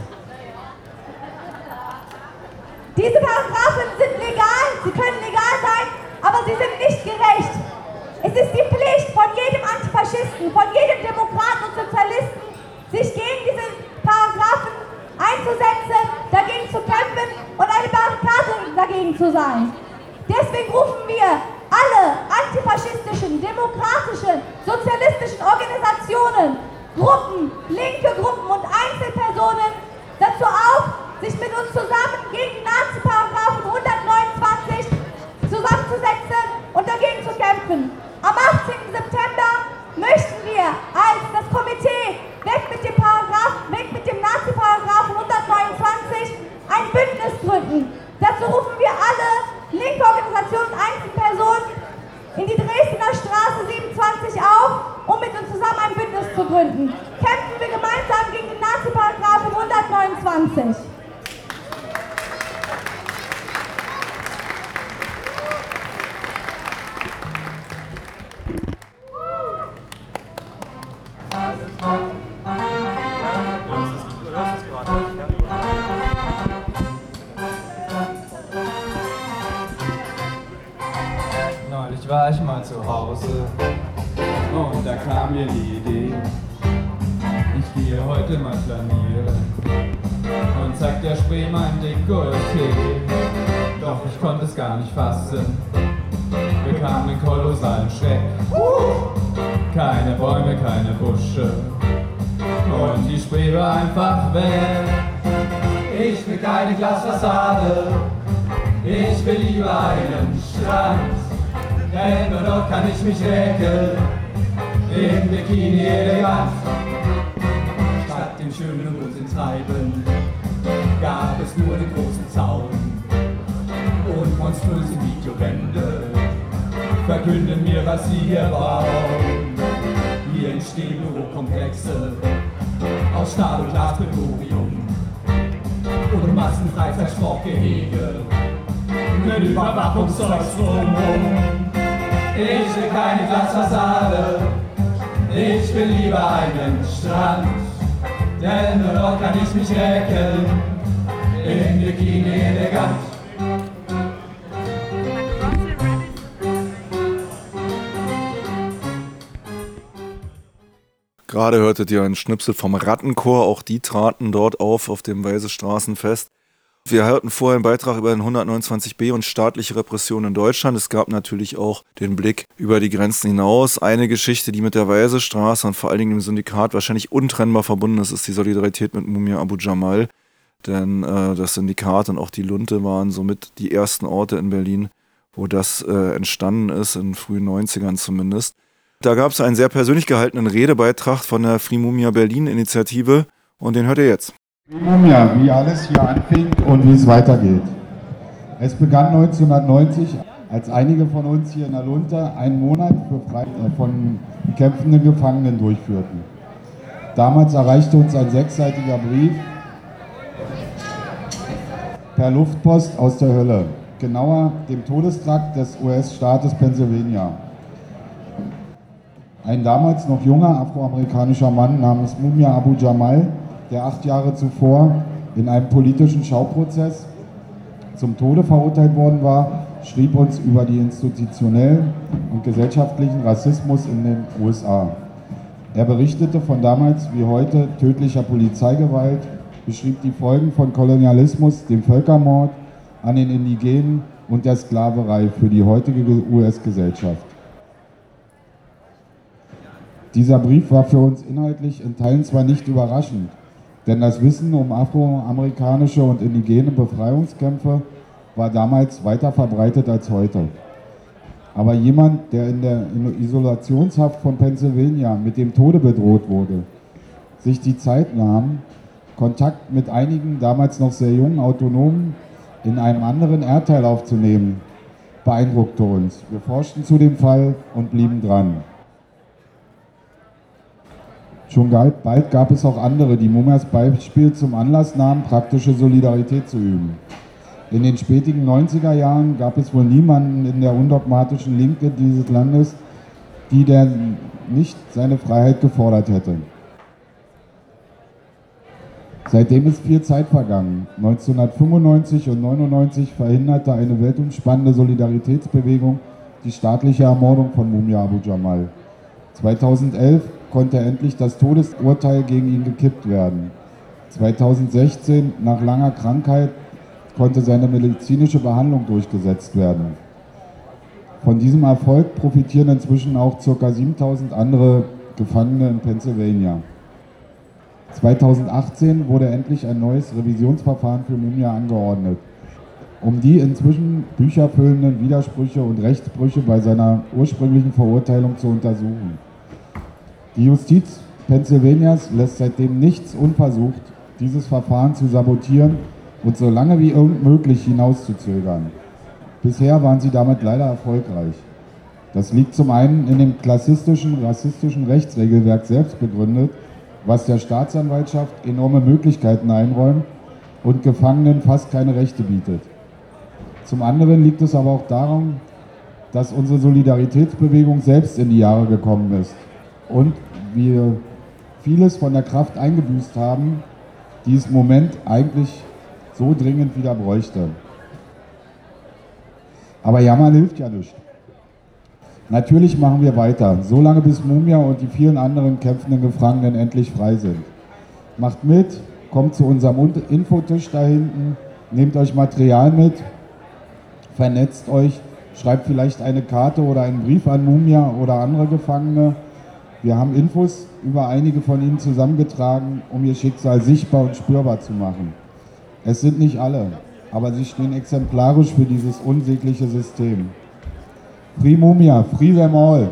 Diese Paragraphen sind legal, sie können legal sein, aber sie sind nicht gerecht. Es ist die Pflicht von jedem Antifaschisten, von jedem Demokraten und Sozialisten, sich gegen diese Paragraphen einzusetzen, dagegen zu kämpfen und eine Barrikade dagegen zu sein. Deswegen rufen wir alle antifaschistischen, demokratischen, sozialistischen Organisationen, Gruppen, linke Gruppen und Einzelpersonen dazu auf, sich mit uns zusammen gegen Nazi-Paragraphen hundertneunundzwanzig zusammenzusetzen und dagegen zu kämpfen. Am achtzehnten September möchten wir als das Komitee weg mit dem Paragraph, weg mit dem Nazi-Paragraphen hundertneunundzwanzig ein Bündnis gründen. Dazu rufen wir alle linke Organisationen, Einzelpersonen in die Dresdner Straße siebenundzwanzig auf, um mit uns zusammen ein Bündnis zu gründen. Kämpfen wir gemeinsam gegen den Nazi-Paragraphen hundertneunundzwanzig. Neulich war ich mal zu Hause und da kam mir die Idee, ich gehe heute mal flanieren und zeigt der Spree mein Dekolleté. Doch ich konnte es gar nicht fassen, bekam den kolossalen Schreck. Keine Bäume, keine Busche und die Spree war einfach weg. Ich will keine Glasfassade, ich will lieber einen Strand, denn nur dort kann ich mich recken, im Bikini elegant. Statt dem schönen und guten Treiben gab es nur den großen Zaun und monströse Videowände verkünden mir, was sie hier bauen. Hier entstehen Bürokomplexe aus Stahl und Glas mit Thorium und Massenfreizeitsportgehege mit Überwachungszeugs drumherum. Ich will keine Glasfassade, ich will lieber einen Strand, denn nur dort kann ich mich recken, im Bikini elegant. Gerade hörtet ihr einen Schnipsel vom Rattenchor, auch die traten dort auf, auf dem Weise-Straßenfest. Wir hörten vorher einen Beitrag über den hundertneunundzwanzig b und staatliche Repression in Deutschland. Es gab natürlich auch den Blick über die Grenzen hinaus. Eine Geschichte, die mit der Weise-Straße und vor allen Dingen dem Syndikat wahrscheinlich untrennbar verbunden ist, ist die Solidarität mit Mumia Abu Jamal. Denn äh, das Syndikat und auch die Lunte waren somit die ersten Orte in Berlin, wo das äh, entstanden ist, in frühen neunzigern zumindest. Da gab es einen sehr persönlich gehaltenen Redebeitrag von der Free Mumia Berlin Initiative und den hört ihr jetzt. Free Mumia, wie alles hier anfing und wie es weitergeht. Es begann neunzehnhundertneunzig, als einige von uns hier in der Lunte einen Monat für frei, äh, von kämpfenden Gefangenen durchführten. Damals erreichte uns ein sechsseitiger Brief per Luftpost aus der Hölle. genauer dem Todestrakt des U S-Staates Pennsylvania. Ein damals noch junger afroamerikanischer Mann namens Mumia Abu Jamal, der acht Jahre zuvor in einem politischen Schauprozess zum Tode verurteilt worden war, schrieb uns über die institutionellen und gesellschaftlichen Rassismus in den U S A. Er berichtete von damals wie heute tödlicher Polizeigewalt, beschrieb die Folgen von Kolonialismus, dem Völkermord an den Indigenen und der Sklaverei für die heutige U S-Gesellschaft. Dieser Brief war für uns inhaltlich in Teilen zwar nicht überraschend, denn das Wissen um afroamerikanische und indigene Befreiungskämpfe war damals weiter verbreitet als heute. Aber jemand, der in der Isolationshaft von Pennsylvania mit dem Tode bedroht wurde, sich die Zeit nahm, Kontakt mit einigen damals noch sehr jungen Autonomen in einem anderen Erdteil aufzunehmen, beeindruckte uns. Wir forschten zu dem Fall und blieben dran. Schon bald gab es auch andere, die Mumias Beispiel zum Anlass nahmen, praktische Solidarität zu üben. In den späten neunziger Jahren gab es wohl niemanden in der undogmatischen Linke dieses Landes, die der nicht seine Freiheit gefordert hätte. Seitdem ist viel Zeit vergangen. neunzehnhundertfünfundneunzig und neunundneunzig verhinderte eine weltumspannende Solidaritätsbewegung die staatliche Ermordung von Mumia Abu Jamal. zweitausendelf konnte endlich das Todesurteil gegen ihn gekippt werden. zweitausendsechzehn, nach langer Krankheit, konnte seine medizinische Behandlung durchgesetzt werden. Von diesem Erfolg profitieren inzwischen auch ca. siebentausend andere Gefangene in Pennsylvania. zweitausendachtzehn wurde endlich ein neues Revisionsverfahren für Mumia angeordnet, um die inzwischen bücherfüllenden Widersprüche und Rechtsbrüche bei seiner ursprünglichen Verurteilung zu untersuchen. Die Justiz Pennsylvanias lässt seitdem nichts unversucht, dieses Verfahren zu sabotieren und so lange wie irgend möglich hinauszuzögern. Bisher waren sie damit leider erfolgreich. Das liegt zum einen in dem klassistischen, rassistischen Rechtsregelwerk selbst begründet, was der Staatsanwaltschaft enorme Möglichkeiten einräumt und Gefangenen fast keine Rechte bietet. Zum anderen liegt es aber auch daran, dass unsere Solidaritätsbewegung selbst in die Jahre gekommen ist und wir vieles von der Kraft eingebüßt haben, die es im Moment eigentlich so dringend wieder bräuchte. Aber jammern hilft ja nicht. Natürlich machen wir weiter, solange bis Mumia und die vielen anderen kämpfenden Gefangenen endlich frei sind. Macht mit, kommt zu unserem Infotisch da hinten, nehmt euch Material mit, vernetzt euch, schreibt vielleicht eine Karte oder einen Brief an Mumia oder andere Gefangene. Wir haben Infos über einige von ihnen zusammengetragen, um ihr Schicksal sichtbar und spürbar zu machen. Es sind nicht alle, aber sie stehen exemplarisch für dieses unsägliche System. Free Mumia, free them all.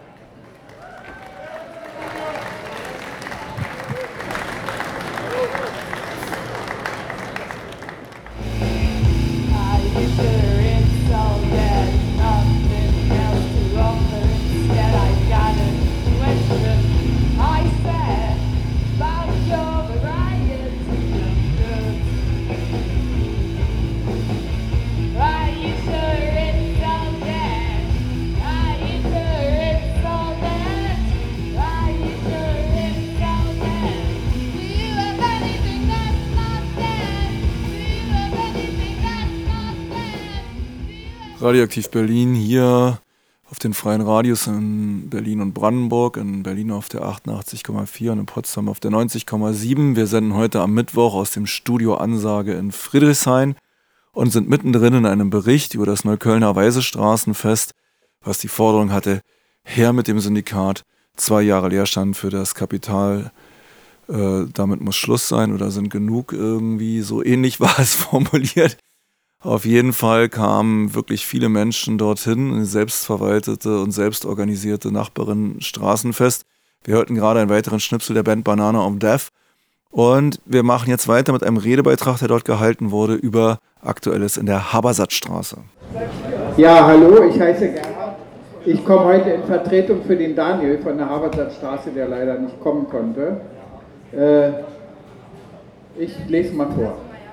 Radioaktiv Berlin hier auf den freien Radios in Berlin und Brandenburg, in Berlin auf der achtundachtzig Komma vier und in Potsdam auf der neunzig Komma sieben. Wir senden heute am Mittwoch aus dem Studio Ansage in Friedrichshain und sind mittendrin in einem Bericht über das Neuköllner Weisestraßenfest, was die Forderung hatte, her mit dem Syndikat, zwei Jahre Leerstand für das Kapital, äh, damit muss Schluss sein oder sind genug irgendwie, so ähnlich war es formuliert. Auf jeden Fall kamen wirklich viele Menschen dorthin, eine selbstverwaltete und selbstorganisierte Nachbarin-Straßenfest. Wir hörten gerade einen weiteren Schnipsel der Band Banana of Death. Und wir machen jetzt weiter mit einem Redebeitrag, der dort gehalten wurde, über Aktuelles in der Habersattstraße. Ja, hallo, ich heiße Gerhard. Ich komme heute in Vertretung für den Daniel von der Habersattstraße, der leider nicht kommen konnte. Äh, ich lese mal vor.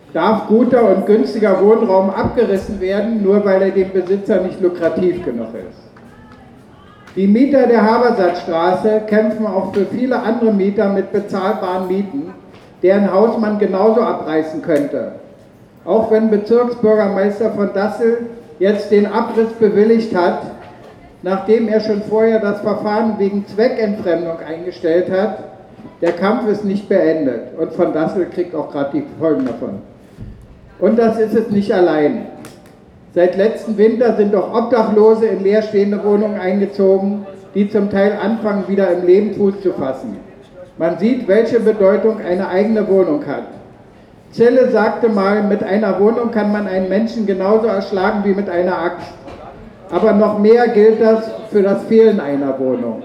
darf guter und günstiger Wohnraum abgerissen werden, nur weil er dem Besitzer nicht lukrativ genug ist. Die Mieter der Habersattstraße kämpfen auch für viele andere Mieter mit bezahlbaren Mieten, deren Haus man genauso abreißen könnte. Auch wenn Bezirksbürgermeister von Dassel jetzt den Abriss bewilligt hat, nachdem er schon vorher das Verfahren wegen Zweckentfremdung eingestellt hat, der Kampf ist nicht beendet und von Dassel kriegt auch gerade die Folgen davon. Und das ist es nicht allein. Seit letztem Winter sind auch Obdachlose in leerstehende Wohnungen eingezogen, die zum Teil anfangen, wieder im Leben Fuß zu fassen. Man sieht, welche Bedeutung eine eigene Wohnung hat. Zille sagte mal, mit einer Wohnung kann man einen Menschen genauso erschlagen wie mit einer Axt. Aber noch mehr gilt das für das Fehlen einer Wohnung.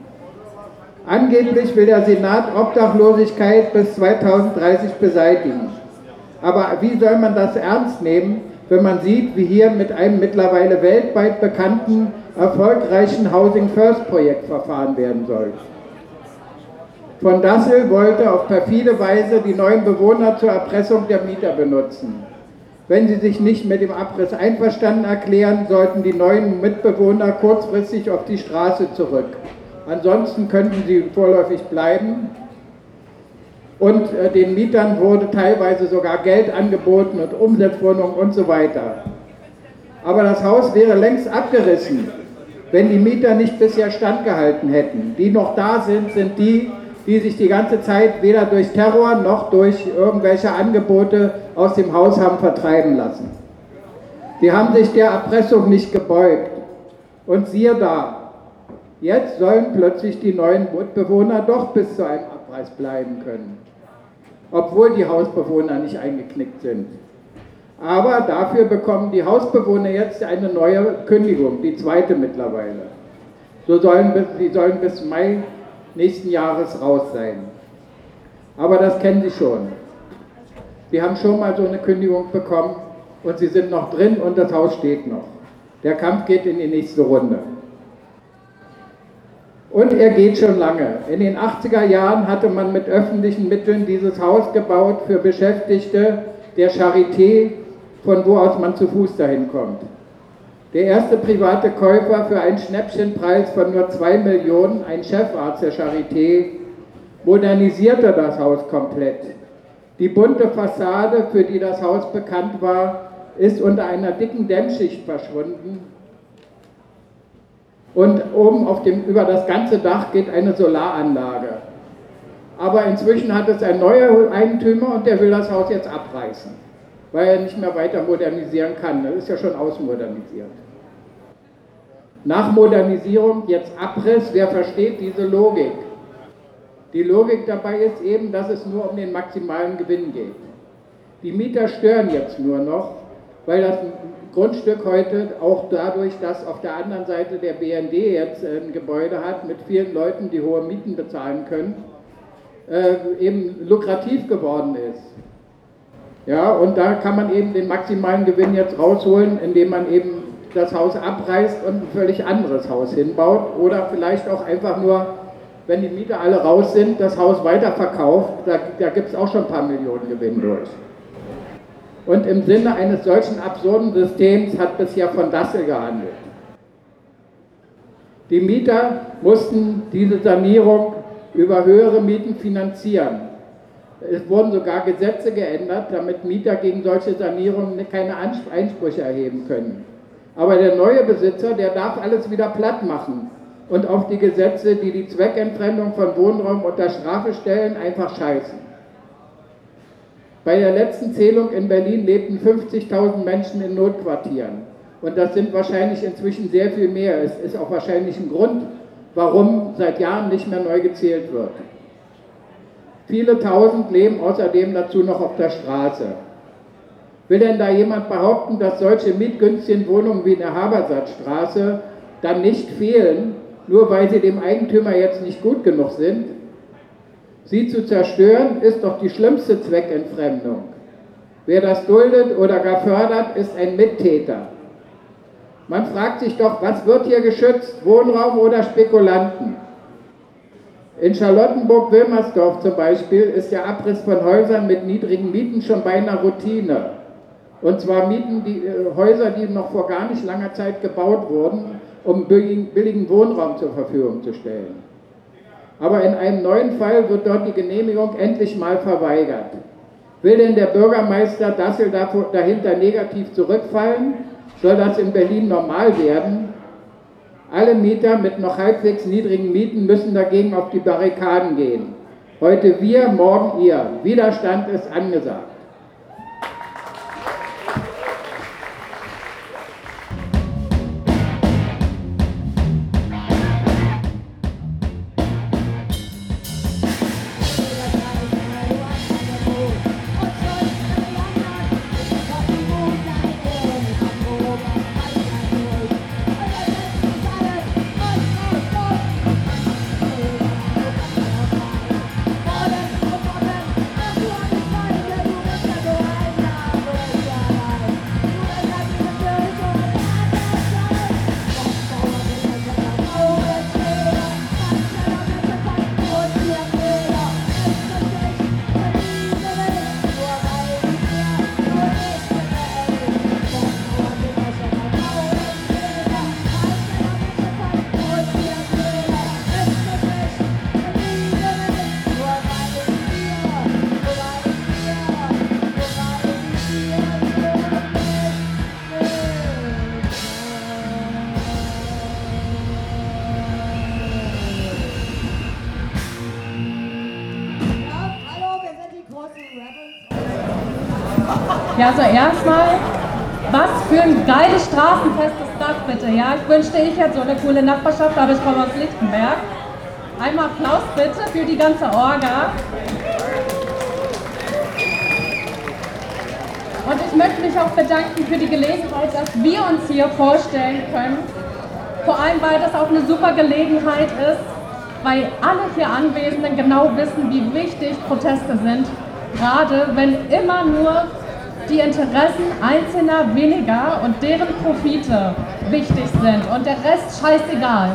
Angeblich will der Senat Obdachlosigkeit bis zweitausenddreißig beseitigen. Aber wie soll man das ernst nehmen, wenn man sieht, wie hier mit einem mittlerweile weltweit bekannten, erfolgreichen Housing First Projekt verfahren werden soll? Von Dassel wollte auf perfide Weise die neuen Bewohner zur Erpressung der Mieter benutzen. Wenn sie sich nicht mit dem Abriss einverstanden erklären, sollten die neuen Mitbewohner kurzfristig auf die Straße zurück. Ansonsten könnten sie vorläufig bleiben. Und äh, den Mietern wurde teilweise sogar Geld angeboten und Umsetzwohnungen und so weiter. Aber das Haus wäre längst abgerissen, wenn die Mieter nicht bisher standgehalten hätten. Die noch da sind, sind die, die sich die ganze Zeit weder durch Terror noch durch irgendwelche Angebote aus dem Haus haben vertreiben lassen. Sie haben sich der Erpressung nicht gebeugt. Und siehe da, jetzt sollen plötzlich die neuen Bewohner doch bis zu einem Abreiß bleiben können, obwohl die Hausbewohner nicht eingeknickt sind. Aber dafür bekommen die Hausbewohner jetzt eine neue Kündigung, die zweite mittlerweile. So sollen, sie sollen bis Mai nächsten Jahres raus sein. Aber das kennen Sie schon. Sie haben schon mal so eine Kündigung bekommen und Sie sind noch drin und das Haus steht noch. Der Kampf geht in die nächste Runde. Und er geht schon lange. In den achtziger Jahren hatte man mit öffentlichen Mitteln dieses Haus gebaut für Beschäftigte der Charité, von wo aus man zu Fuß dahin kommt. Der erste private Käufer für einen Schnäppchenpreis von nur zwei Millionen, ein Chefarzt der Charité, modernisierte das Haus komplett. Die bunte Fassade, für die das Haus bekannt war, ist unter einer dicken Dämmschicht verschwunden. Und oben auf dem, über das ganze Dach geht eine Solaranlage. Aber inzwischen hat es ein neuer Eigentümer und der will das Haus jetzt abreißen, weil er nicht mehr weiter modernisieren kann. Das ist ja schon ausmodernisiert. Nach Modernisierung jetzt Abriss, wer versteht diese Logik? Die Logik dabei ist eben, dass es nur um den maximalen Gewinn geht. Die Mieter stören jetzt nur noch, weil das Grundstück heute auch dadurch, dass auf der anderen Seite der B N D jetzt ein Gebäude hat mit vielen Leuten, die hohe Mieten bezahlen können, äh, eben lukrativ geworden ist. Ja, und da kann man eben den maximalen Gewinn jetzt rausholen, indem man eben das Haus abreißt und ein völlig anderes Haus hinbaut oder vielleicht auch einfach nur, wenn die Mieter alle raus sind, das Haus weiterverkauft. Da, da gibt es auch schon ein paar Millionen Gewinn durch. Und im Sinne eines solchen absurden Systems hat bisher von Dassel gehandelt. Die Mieter mussten diese Sanierung über höhere Mieten finanzieren. Es wurden sogar Gesetze geändert, damit Mieter gegen solche Sanierungen keine Einsprüche erheben können. Aber der neue Besitzer, der darf alles wieder platt machen und auf die Gesetze, die die Zweckentfremdung von Wohnraum unter Strafe stellen, einfach scheißen. Bei der letzten Zählung in Berlin lebten fünfzigtausend Menschen in Notquartieren. Und das sind wahrscheinlich inzwischen sehr viel mehr. Es ist auch wahrscheinlich ein Grund, warum seit Jahren nicht mehr neu gezählt wird. Viele Tausend leben außerdem dazu noch auf der Straße. Will denn da jemand behaupten, dass solche mietgünstigen Wohnungen wie in der Habersattstraße dann nicht fehlen, nur weil sie dem Eigentümer jetzt nicht gut genug sind? Sie zu zerstören, ist doch die schlimmste Zweckentfremdung. Wer das duldet oder gar fördert, ist ein Mittäter. Man fragt sich doch, was wird hier geschützt, Wohnraum oder Spekulanten? In Charlottenburg-Wilmersdorf zum Beispiel ist der Abriss von Häusern mit niedrigen Mieten schon beinahe Routine. Und zwar Mieten, die, äh, Häuser, die noch vor gar nicht langer Zeit gebaut wurden, um billigen, billigen Wohnraum zur Verfügung zu stellen. Aber in einem neuen Fall wird dort die Genehmigung endlich mal verweigert. Will denn der Bürgermeister Dassel dahinter negativ zurückfallen? Soll das in Berlin normal werden? Alle Mieter mit noch halbwegs niedrigen Mieten müssen dagegen auf die Barrikaden gehen. Heute wir, morgen ihr. Widerstand ist angesagt. Ja, also erstmal, was für ein geiles Straßenfest ist das bitte, ja? Ich wünschte, ich hätte so eine coole Nachbarschaft, aber ich komme aus Lichtenberg. Einmal Applaus bitte für die ganze Orga. Und ich möchte mich auch bedanken für die Gelegenheit, dass wir uns hier vorstellen können. Vor allem, weil das auch eine super Gelegenheit ist, weil alle hier Anwesenden genau wissen, wie wichtig Proteste sind. Gerade wenn immer nur die Interessen Einzelner weniger und deren Profite wichtig sind und der Rest scheißegal.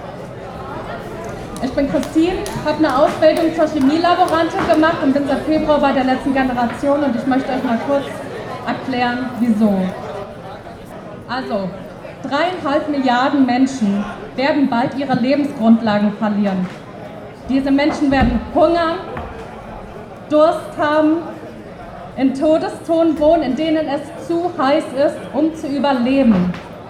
Ich bin Christine, habe eine Ausbildung zur Chemielaborantin gemacht und bin seit Februar bei der letzten Generation und ich möchte euch mal kurz erklären, wieso. Also, dreieinhalb Milliarden Menschen werden bald ihre Lebensgrundlagen verlieren. Diese Menschen werden hungern, Durst haben, in Todeszonen wohnen, in denen es zu heiß ist, um zu überleben.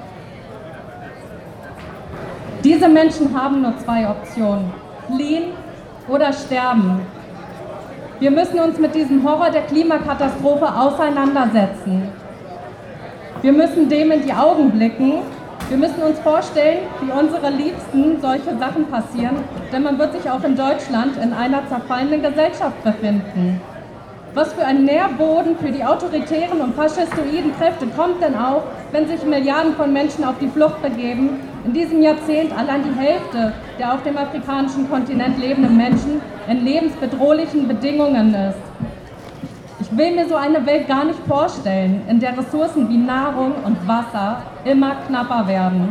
Diese Menschen haben nur zwei Optionen: fliehen oder sterben. Wir müssen uns mit diesem Horror der Klimakatastrophe auseinandersetzen. Wir müssen dem in die Augen blicken. Wir müssen uns vorstellen, wie unsere Liebsten solche Sachen passieren, denn man wird sich auch in Deutschland in einer zerfallenden Gesellschaft befinden. Was für ein Nährboden für die autoritären und faschistoiden Kräfte kommt denn auf, wenn sich Milliarden von Menschen auf die Flucht begeben? In diesem Jahrzehnt allein die Hälfte der auf dem afrikanischen Kontinent lebenden Menschen in lebensbedrohlichen Bedingungen ist. Ich will mir so eine Welt gar nicht vorstellen, in der Ressourcen wie Nahrung und Wasser immer knapper werden,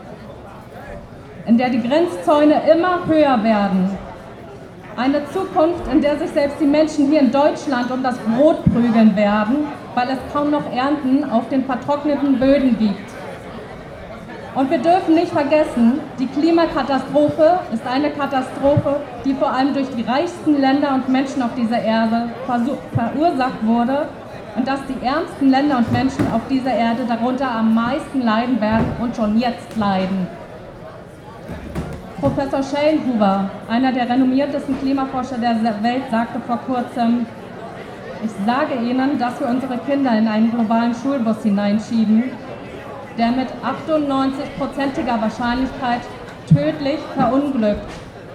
in der die Grenzzäune immer höher werden. Eine Zukunft, in der sich selbst die Menschen hier in Deutschland um das Brot prügeln werden, weil es kaum noch Ernten auf den vertrockneten Böden gibt. Und wir dürfen nicht vergessen, die Klimakatastrophe ist eine Katastrophe, die vor allem durch die reichsten Länder und Menschen auf dieser Erde verursacht wurde und dass die ärmsten Länder und Menschen auf dieser Erde darunter am meisten leiden werden und schon jetzt leiden. Professor Schellnhuber, einer der renommiertesten Klimaforscher der Welt, sagte vor kurzem: Ich sage Ihnen, dass wir unsere Kinder in einen globalen Schulbus hineinschieben, der mit achtundneunzig-prozentiger Wahrscheinlichkeit tödlich verunglückt.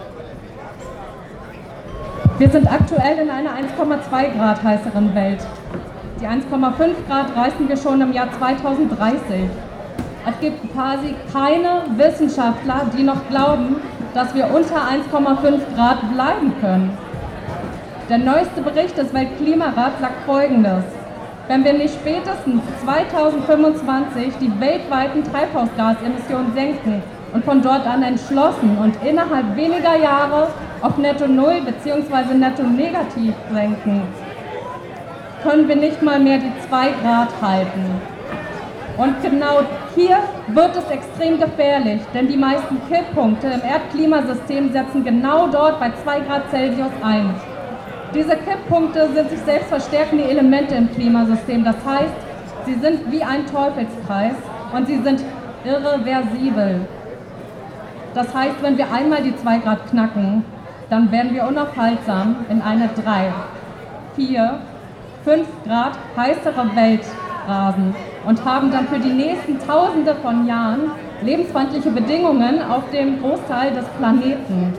Wir sind aktuell in einer eins Komma zwei Grad heißeren Welt. Die eins Komma fünf Grad reißen wir schon im Jahr zweitausenddreißig. Es gibt quasi keine Wissenschaftler, die noch glauben, dass wir unter eins Komma fünf Grad bleiben können. Der neueste Bericht des Weltklimarats sagt Folgendes: Wenn wir nicht spätestens zweitausendfünfundzwanzig die weltweiten Treibhausgasemissionen senken und von dort an entschlossen und innerhalb weniger Jahre auf Netto Null bzw. Netto Negativ senken, können wir nicht mal mehr die zwei Grad halten. Und genau hier wird es extrem gefährlich, denn die meisten Kipppunkte im Erdklimasystem setzen genau dort bei zwei Grad Celsius ein. Diese Kipppunkte sind sich selbst verstärkende Elemente im Klimasystem, das heißt, sie sind wie ein Teufelskreis und sie sind irreversibel. Das heißt, wenn wir einmal die zwei Grad knacken, dann werden wir unaufhaltsam in eine drei, vier, fünf Grad heißere Welt rasen und haben dann für die nächsten Tausende von Jahren lebensfeindliche Bedingungen auf dem Großteil des Planeten.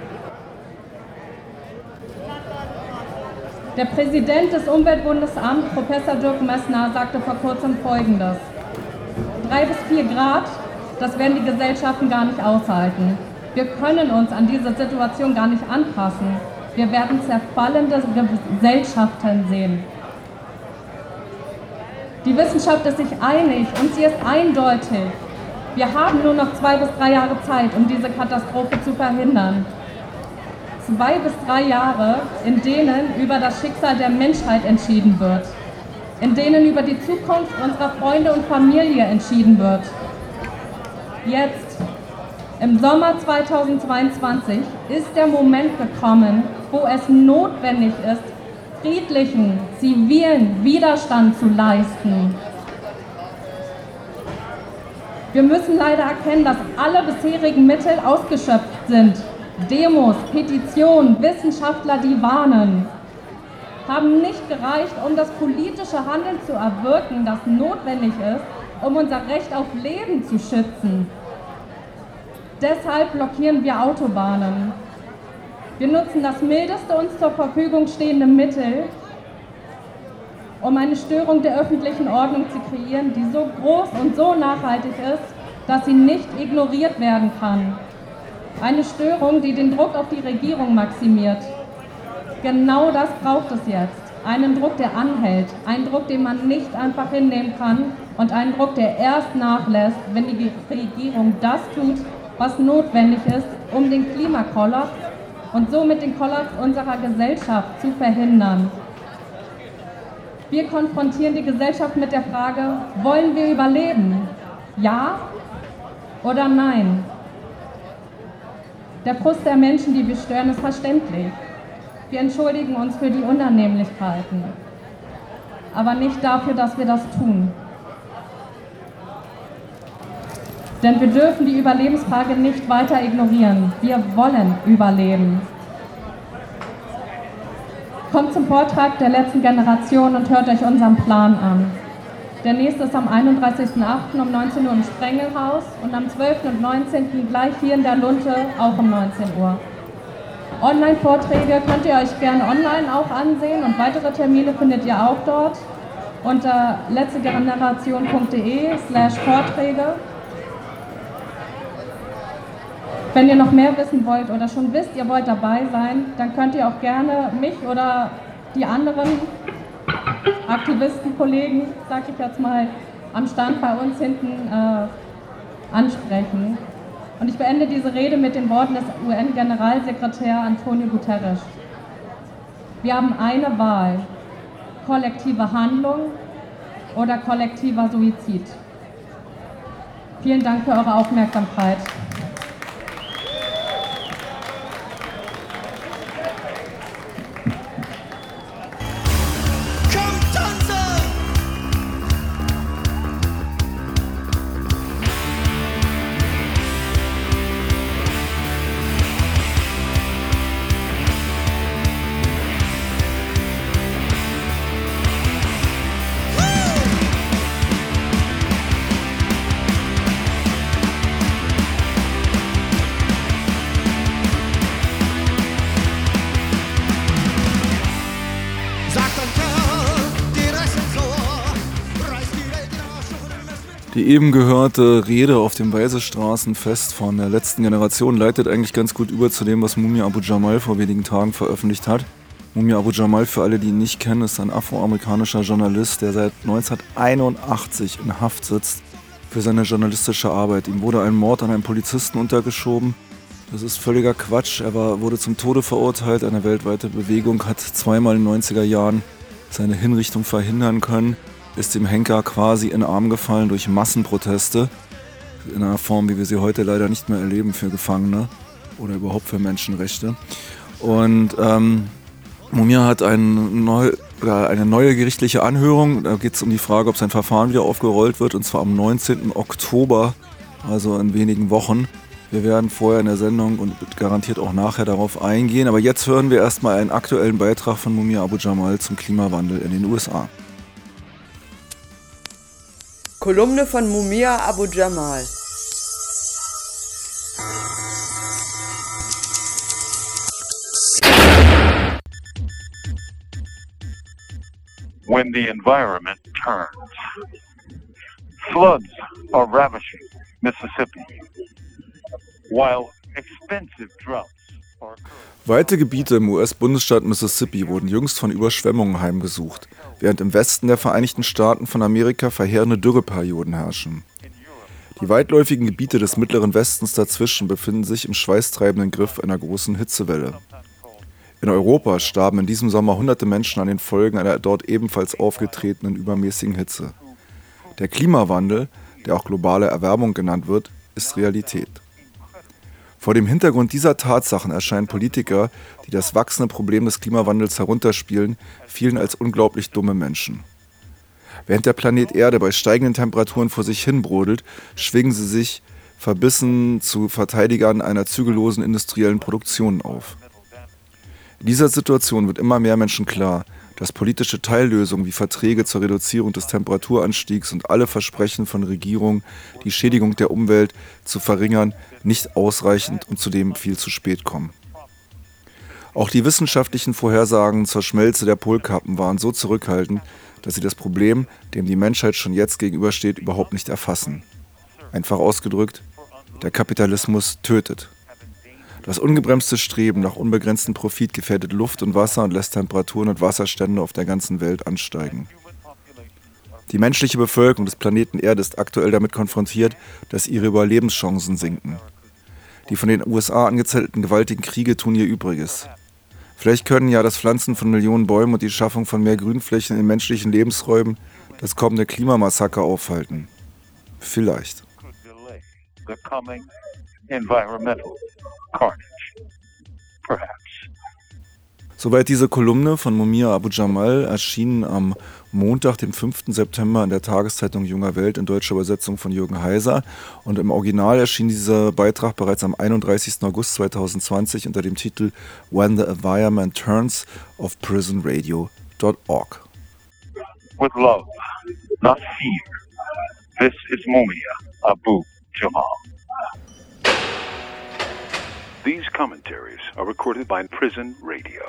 Der Präsident des Umweltbundesamts, Professor Dirk Messner, sagte vor kurzem Folgendes: Drei bis vier Grad, das werden die Gesellschaften gar nicht aushalten. Wir können uns an diese Situation gar nicht anpassen. Wir werden zerfallende Gesellschaften sehen. Die Wissenschaft ist sich einig und sie ist eindeutig. Wir haben nur noch zwei bis drei Jahre Zeit, um diese Katastrophe zu verhindern. Zwei bis drei Jahre, in denen über das Schicksal der Menschheit entschieden wird, in denen über die Zukunft unserer Freunde und Familie entschieden wird. Jetzt, im Sommer zweitausendzweiundzwanzig, ist der Moment gekommen, wo es notwendig ist, friedlichen, zivilen Widerstand zu leisten. Wir müssen leider erkennen, dass alle bisherigen Mittel ausgeschöpft sind. Demos, Petitionen, Wissenschaftler, die warnen, haben nicht gereicht, um das politische Handeln zu erwirken, das notwendig ist, um unser Recht auf Leben zu schützen. Deshalb blockieren wir Autobahnen. Wir nutzen das mildeste uns zur Verfügung stehende Mittel, um eine Störung der öffentlichen Ordnung zu kreieren, die so groß und so nachhaltig ist, dass sie nicht ignoriert werden kann. Eine Störung, die den Druck auf die Regierung maximiert. Genau das braucht es jetzt. Einen Druck, der anhält. Einen Druck, den man nicht einfach hinnehmen kann. Und einen Druck, der erst nachlässt, wenn die Regierung das tut, was notwendig ist, um den Klimakollaps und somit den Kollaps unserer Gesellschaft zu verhindern. Wir konfrontieren die Gesellschaft mit der Frage, wollen wir überleben? Ja oder nein? Der Frust der Menschen, die wir stören, ist verständlich. Wir entschuldigen uns für die Unannehmlichkeiten, aber nicht dafür, dass wir das tun. Denn wir dürfen die Überlebensfrage nicht weiter ignorieren. Wir wollen überleben. Kommt zum Vortrag der letzten Generation und hört euch unseren Plan an. Der nächste ist am einunddreißigsten achten um neunzehn Uhr im Sprengelhaus und am zwölften und neunzehnten gleich hier in der Lunte auch um neunzehn Uhr. Online-Vorträge könnt ihr euch gerne online auch ansehen und weitere Termine findet ihr auch dort unter letztegeneration punkt de slash Vorträge. Wenn ihr noch mehr wissen wollt oder schon wisst, ihr wollt dabei sein, dann könnt ihr auch gerne mich oder die anderen Aktivisten, Kollegen, sag ich jetzt mal, am Stand bei uns hinten äh, ansprechen. Und ich beende diese Rede mit den Worten des U N-Generalsekretärs Antonio Guterres. Wir haben eine Wahl: kollektive Handlung oder kollektiver Suizid. Vielen Dank für eure Aufmerksamkeit. Die eben gehörte Rede auf dem Weisestraßenfest von der letzten Generation leitet eigentlich ganz gut über zu dem, was Mumia Abu Jamal vor wenigen Tagen veröffentlicht hat. Mumia Abu Jamal, für alle, die ihn nicht kennen, ist ein afroamerikanischer Journalist, der seit neunzehnhunderteinundachtzig in Haft sitzt für seine journalistische Arbeit. Ihm wurde ein Mord an einem Polizisten untergeschoben. Das ist völliger Quatsch. Er war, wurde zum Tode verurteilt. Eine weltweite Bewegung hat zweimal in den neunziger Jahren seine Hinrichtung verhindern können. Ist dem Henker quasi in den Arm gefallen durch Massenproteste. In einer Form, wie wir sie heute leider nicht mehr erleben für Gefangene oder überhaupt für Menschenrechte. Und ähm, Mumia hat ein neu, eine neue gerichtliche Anhörung. Da geht es um die Frage, ob sein Verfahren wieder aufgerollt wird. Und zwar am neunzehnten Oktober, also in wenigen Wochen. Wir werden vorher in der Sendung und garantiert auch nachher darauf eingehen. Aber jetzt hören wir erstmal einen aktuellen Beitrag von Mumia Abu Jamal zum Klimawandel in den U S A. Kolumne von Mumia Abu Jamal. When the environment turns. Floods are ravaging Mississippi, while expensive droughts are occurring. Weite Gebiete im U S-Bundesstaat Mississippi wurden jüngst von Überschwemmungen heimgesucht, während im Westen der Vereinigten Staaten von Amerika verheerende Dürreperioden herrschen. Die weitläufigen Gebiete des mittleren Westens dazwischen befinden sich im schweißtreibenden Griff einer großen Hitzewelle. In Europa starben in diesem Sommer hunderte Menschen an den Folgen einer dort ebenfalls aufgetretenen übermäßigen Hitze. Der Klimawandel, der auch globale Erwärmung genannt wird, ist Realität. Vor dem Hintergrund dieser Tatsachen erscheinen Politiker, die das wachsende Problem des Klimawandels herunterspielen, vielen als unglaublich dumme Menschen. Während der Planet Erde bei steigenden Temperaturen vor sich hin brodelt, schwingen sie sich verbissen zu Verteidigern einer zügellosen industriellen Produktion auf. In dieser Situation wird immer mehr Menschen klar, dass politische Teillösungen wie Verträge zur Reduzierung des Temperaturanstiegs und alle Versprechen von Regierungen, die Schädigung der Umwelt zu verringern, nicht ausreichend und zudem viel zu spät kommen. Auch die wissenschaftlichen Vorhersagen zur Schmelze der Polkappen waren so zurückhaltend, dass sie das Problem, dem die Menschheit schon jetzt gegenübersteht, überhaupt nicht erfassen. Einfach ausgedrückt, der Kapitalismus tötet. Das ungebremste Streben nach unbegrenztem Profit gefährdet Luft und Wasser und lässt Temperaturen und Wasserstände auf der ganzen Welt ansteigen. Die menschliche Bevölkerung des Planeten Erde ist aktuell damit konfrontiert, dass ihre Überlebenschancen sinken. Die von den U S A angezettelten gewaltigen Kriege tun ihr Übriges. Vielleicht können ja das Pflanzen von Millionen Bäumen und die Schaffung von mehr Grünflächen in menschlichen Lebensräumen das kommende Klimamassaker aufhalten. Vielleicht. Environmental carnage. Perhaps. Soweit diese Kolumne von Mumia Abu Jamal, erschienen am Montag, dem fünften September in der Tageszeitung Junger Welt in deutscher Übersetzung von Jürgen Heiser. Und im Original erschien dieser Beitrag bereits am einunddreißigsten August zweitausendzwanzig unter dem Titel When the Environment Turns auf prison radio dot org. With love, not fear. This is Mumia Abu Jamal. These commentaries are recorded by Prison Radio.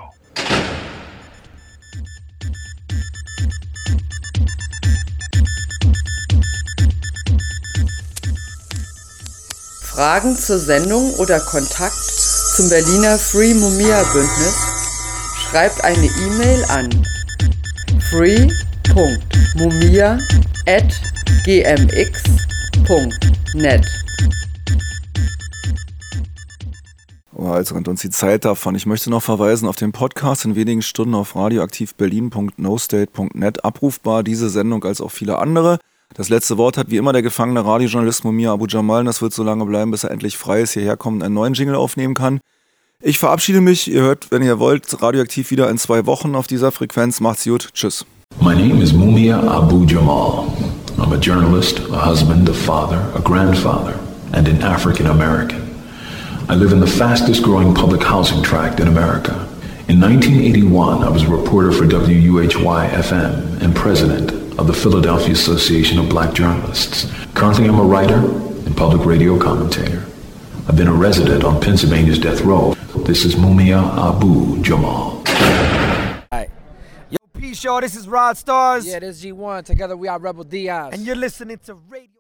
Fragen zur Sendung oder Kontakt zum Berliner Free Mumia Bündnis? Schreibt eine E-Mail an free punkt mumia at g m x punkt net. Also rennt uns die Zeit davon. Ich möchte noch verweisen auf den Podcast in wenigen Stunden auf radioaktiv berlin punkt no state punkt net abrufbar, diese Sendung als auch viele andere. Das letzte Wort hat wie immer der gefangene Radiojournalist Mumia Abu Jamal und das wird so lange bleiben, bis er endlich frei ist, hierher kommt und einen neuen Jingle aufnehmen kann. Ich verabschiede mich, ihr hört, wenn ihr wollt, radioaktiv wieder in zwei Wochen auf dieser Frequenz. Macht's gut, tschüss. My name is Mumia Abu Jamal. I'm a journalist, a husband, a father, a grandfather, and an African American. I live in the fastest growing public housing tract in America. In nineteen eighty-one, I was a reporter for W U H Y F M and president of the Philadelphia Association of Black Journalists. Currently, I'm a writer and public radio commentator. I've been a resident on Pennsylvania's death row. This is Mumia Abu Jamal. Right. Yo, peace, y'all. This is Rod Stars. Yeah, this is G one. Together we are Rebel Diaz. And you're listening to Radio...